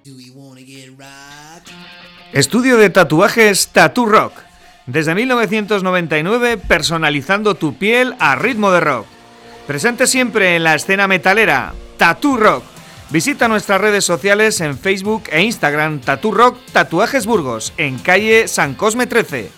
Estudio de tatuajes Tattoo Rock. Desde mil novecientos noventa y nueve, personalizando tu piel a ritmo de rock. Presente siempre en la escena metalera, Tattoo Rock. Visita nuestras redes sociales en Facebook e Instagram, Tattoo Rock Tatuajes Burgos, en calle San Cosme trece.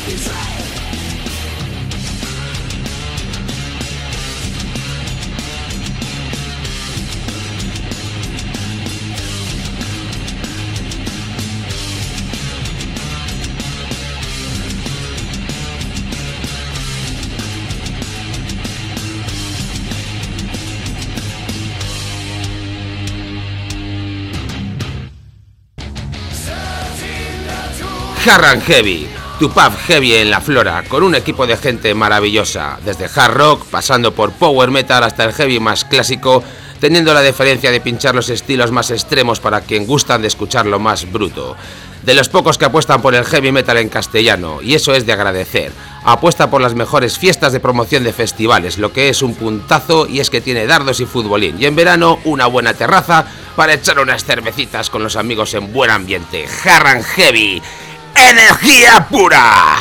Hard and Heavy, tu pub heavy en la Flora, con un equipo de gente maravillosa, desde hard rock, pasando por power metal hasta el heavy más clásico, teniendo la deferencia de pinchar los estilos más extremos para quien gustan de escuchar lo más bruto. De los pocos que apuestan por el heavy metal en castellano, y eso es de agradecer. Apuesta por las mejores fiestas de promoción de festivales, lo que es un puntazo, y es que tiene dardos y futbolín, y en verano una buena terraza para echar unas cervecitas con los amigos en buen ambiente. Hard and Heavy, energía pura.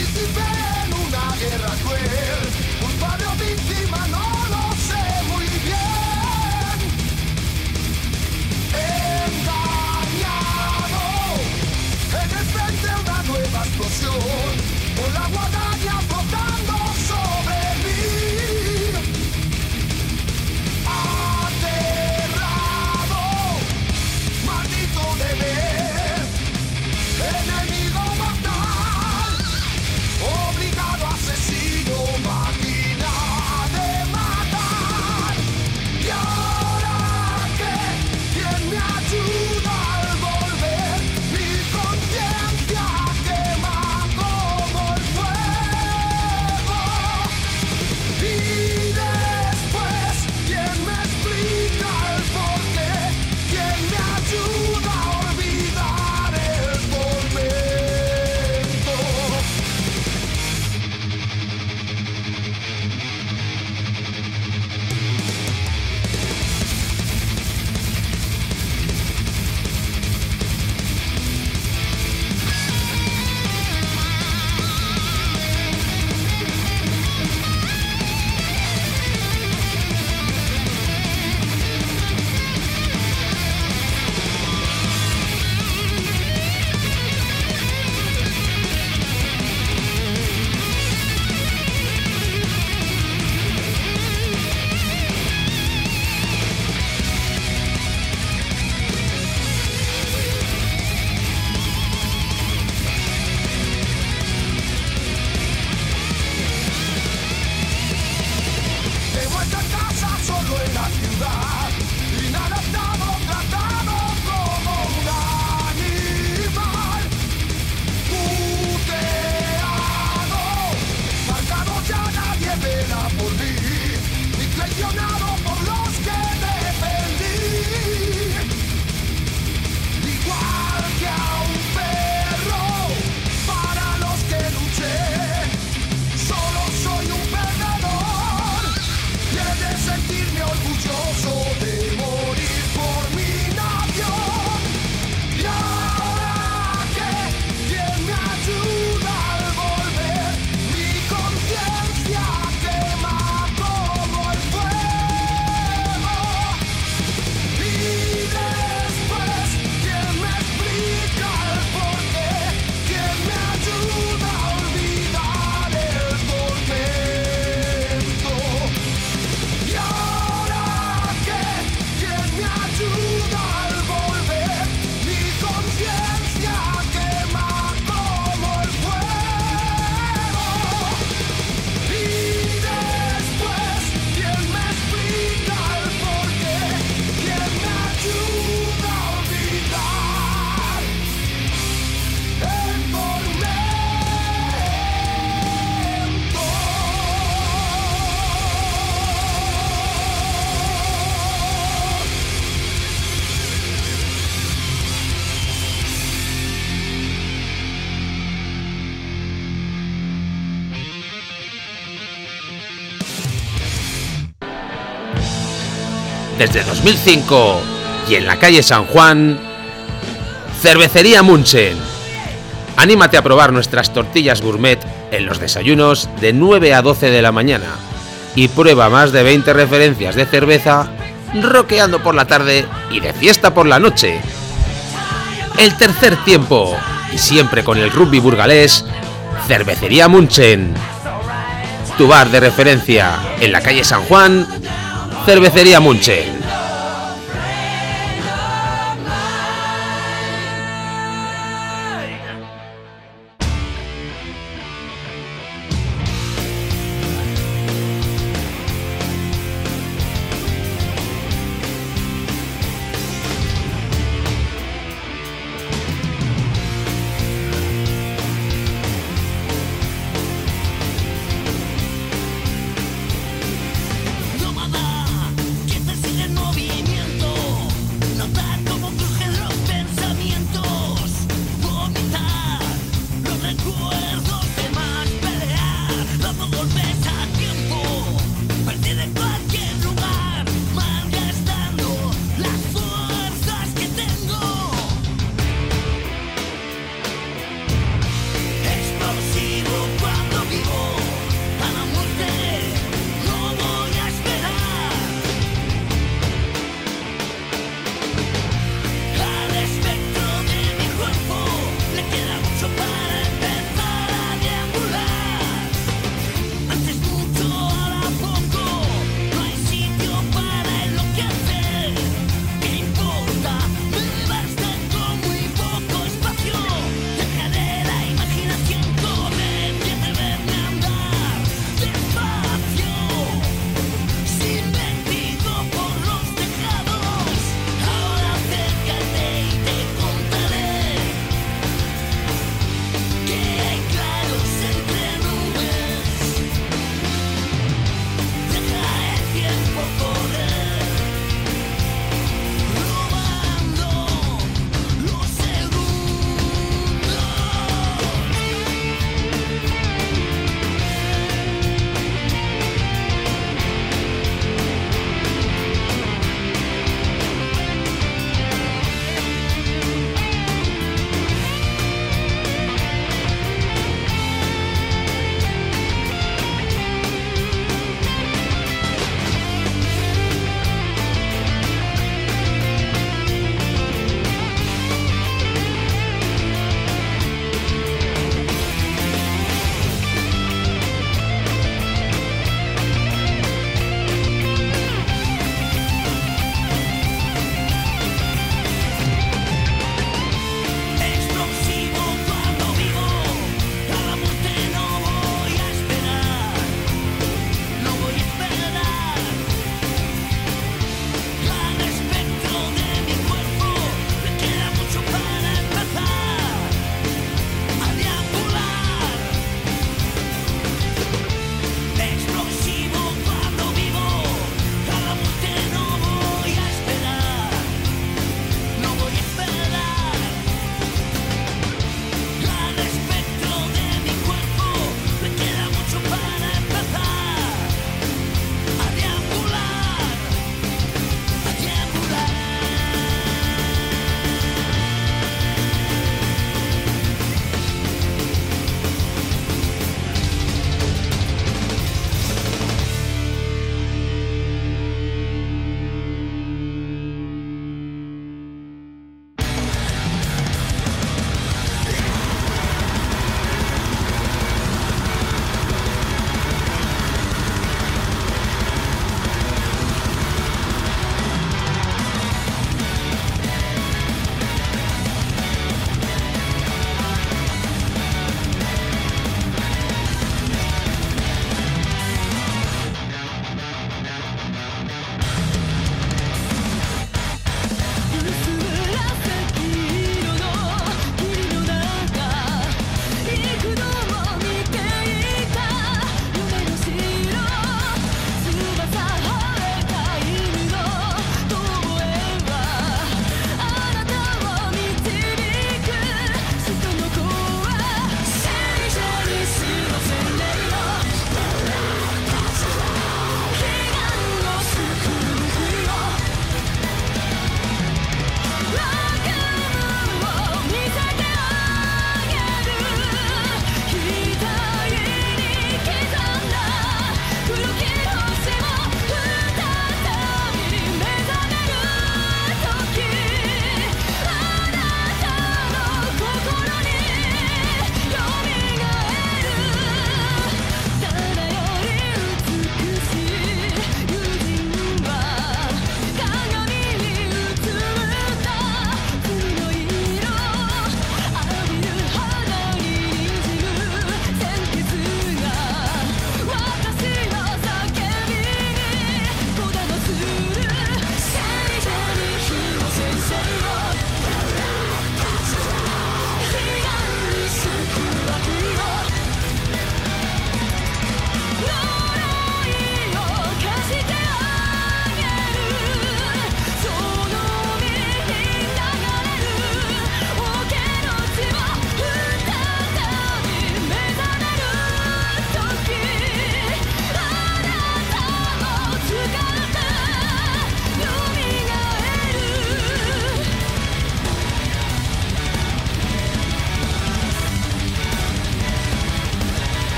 Participé en una guerra cruel, culpable o víctima no lo sé muy bien. Engañado, en el frente una nueva explosión, con la guadaña flotando sobre mí. Aterrado, maldito deber, enemigo mortal, obligado asesino, máquina de matar. Y ahora que, ¿quién me ayuda al volver? Mi conciencia quema como el fuego. Y después, ¿quién me explica el porqué? ¿Quién me ayuda a olvidar el tormento? De vuelta a casa solo en la ciudad, inadaptado, tratado como un animal, puteado, marcado ya nadie vela por mí, ni traicionado por los que defendí. Igual que a un perro, para los que luché, solo soy un perdedor. Y he de sentirme orgulloso de morir por mi nación. Y ahora que, ¿quién me ayuda al volver? Mi conciencia quema como el fuego. Y después, ¿quién me explica el porqué? ¿Quién me ayuda a olvidar el tormento? Y ahora que, ¿quién me ayuda al volver? Mi conciencia quema como el fuego. Y después, ¿quién me explica el porqué? ¿Quién me ayuda a olvidar el Desde dos mil cinco y en la calle San Juan, Cervecería Munchen. Anímate a probar nuestras tortillas gourmet en los desayunos de nueve a doce de la mañana y prueba más de veinte referencias de cerveza rockeando por la tarde y de fiesta por la noche. El tercer tiempo, y siempre con el rugby burgalés, Cervecería Munchen. Tu bar de referencia en la calle San Juan, Cervecería Munchen. Nómada, que persigue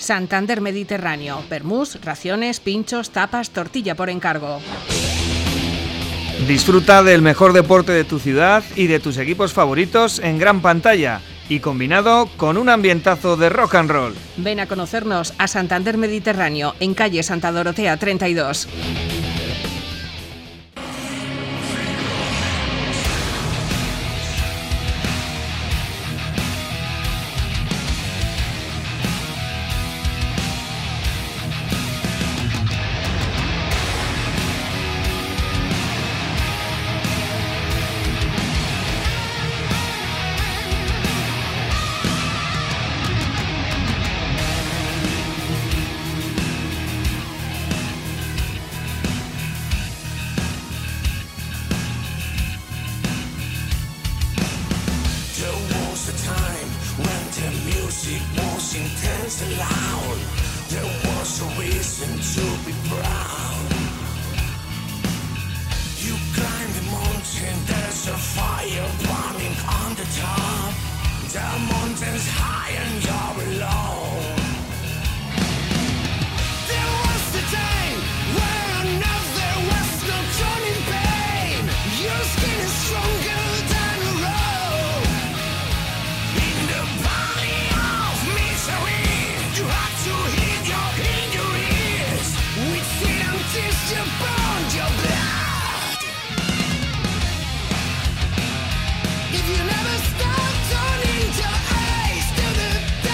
Santander Mediterráneo. Vermús, raciones, pinchos, tapas, tortilla por encargo. Disfruta del mejor deporte de tu ciudad y de tus equipos favoritos en gran pantalla y combinado con un ambientazo de rock and roll. Ven a conocernos a Santander Mediterráneo, en calle Santa Dorotea treinta y dos. If you never stop turning to ice to the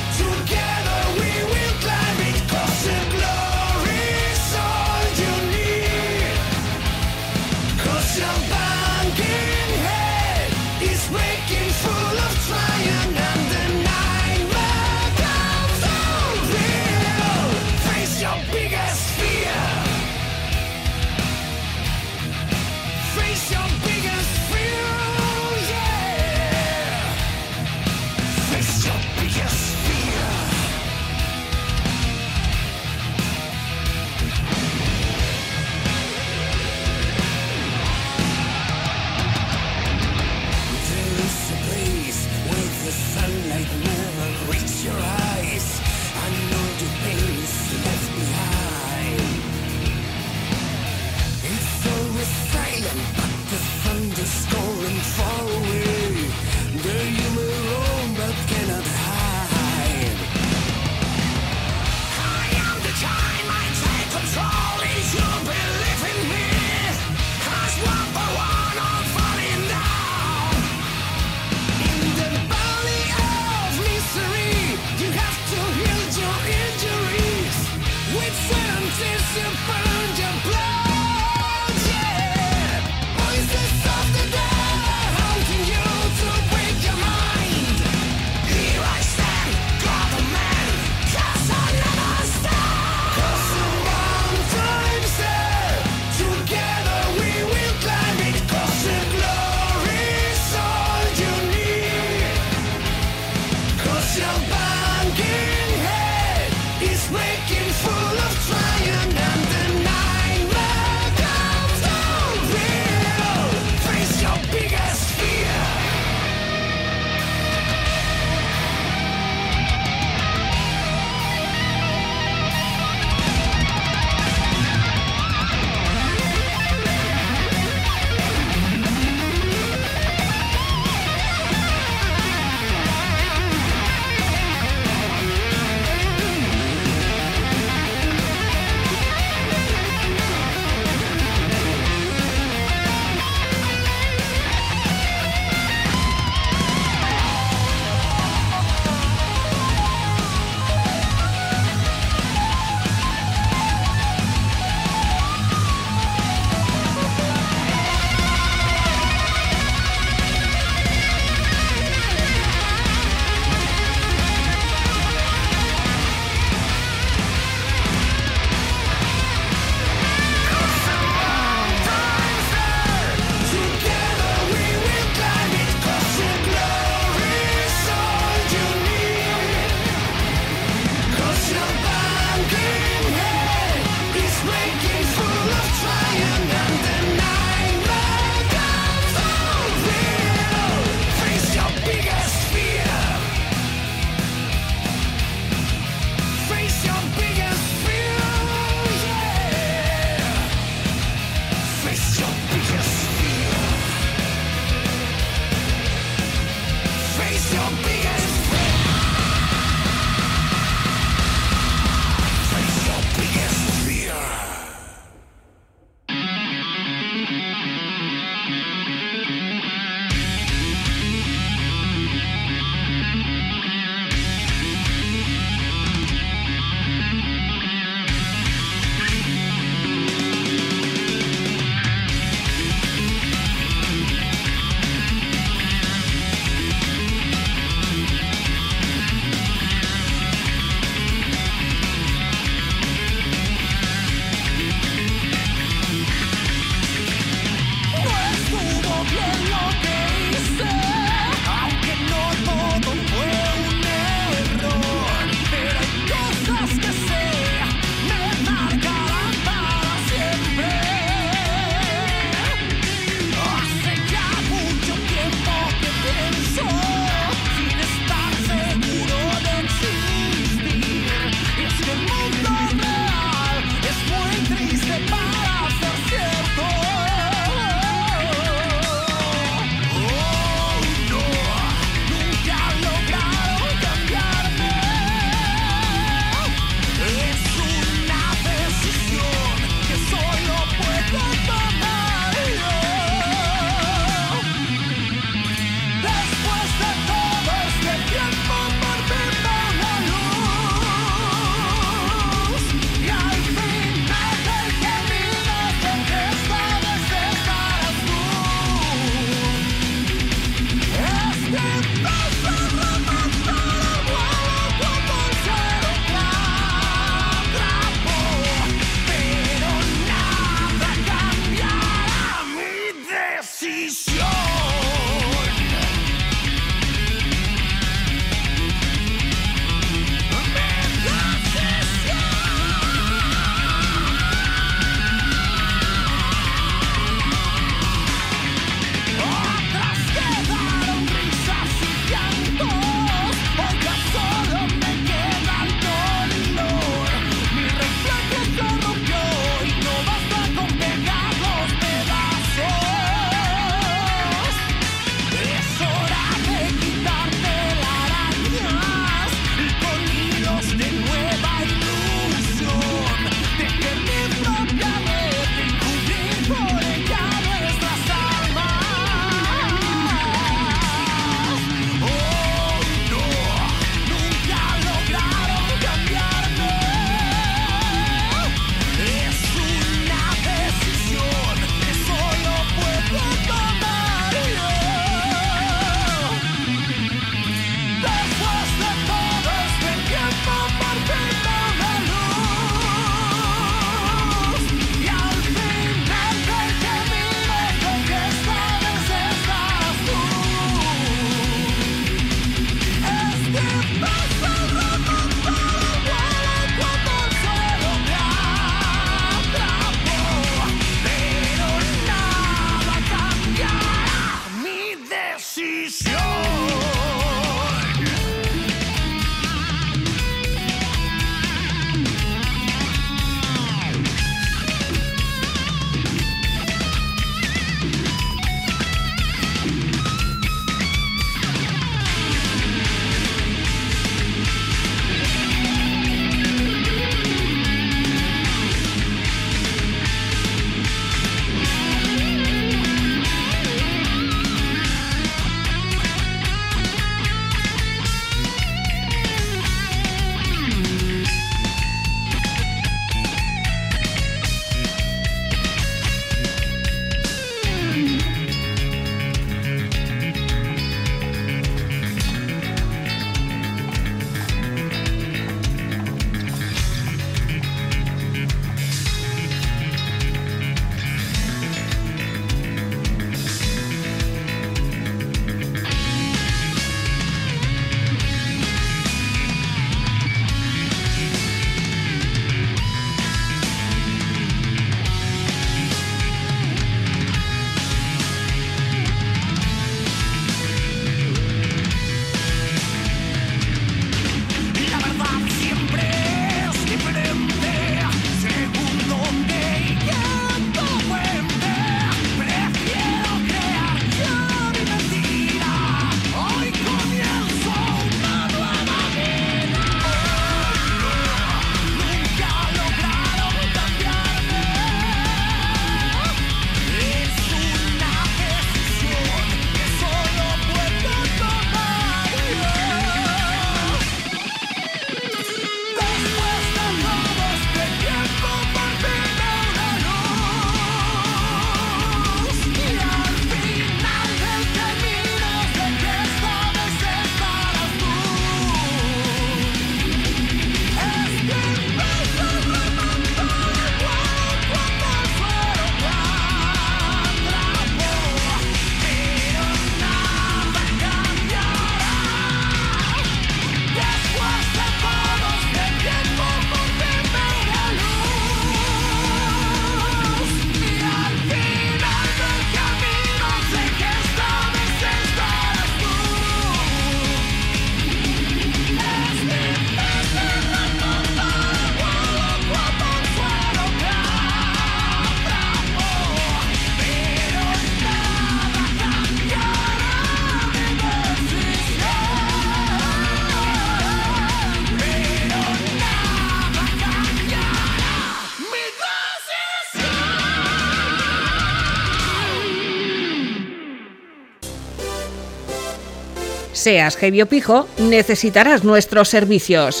Seas heavy o pijo, necesitarás nuestros servicios.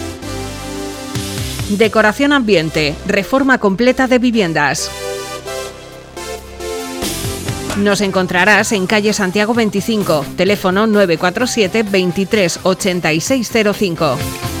Decoración ambiente, reforma completa de viviendas. Nos encontrarás en calle Santiago veinticinco, teléfono nueve cuatro siete, veintitrés, ochenta y seis cero cinco.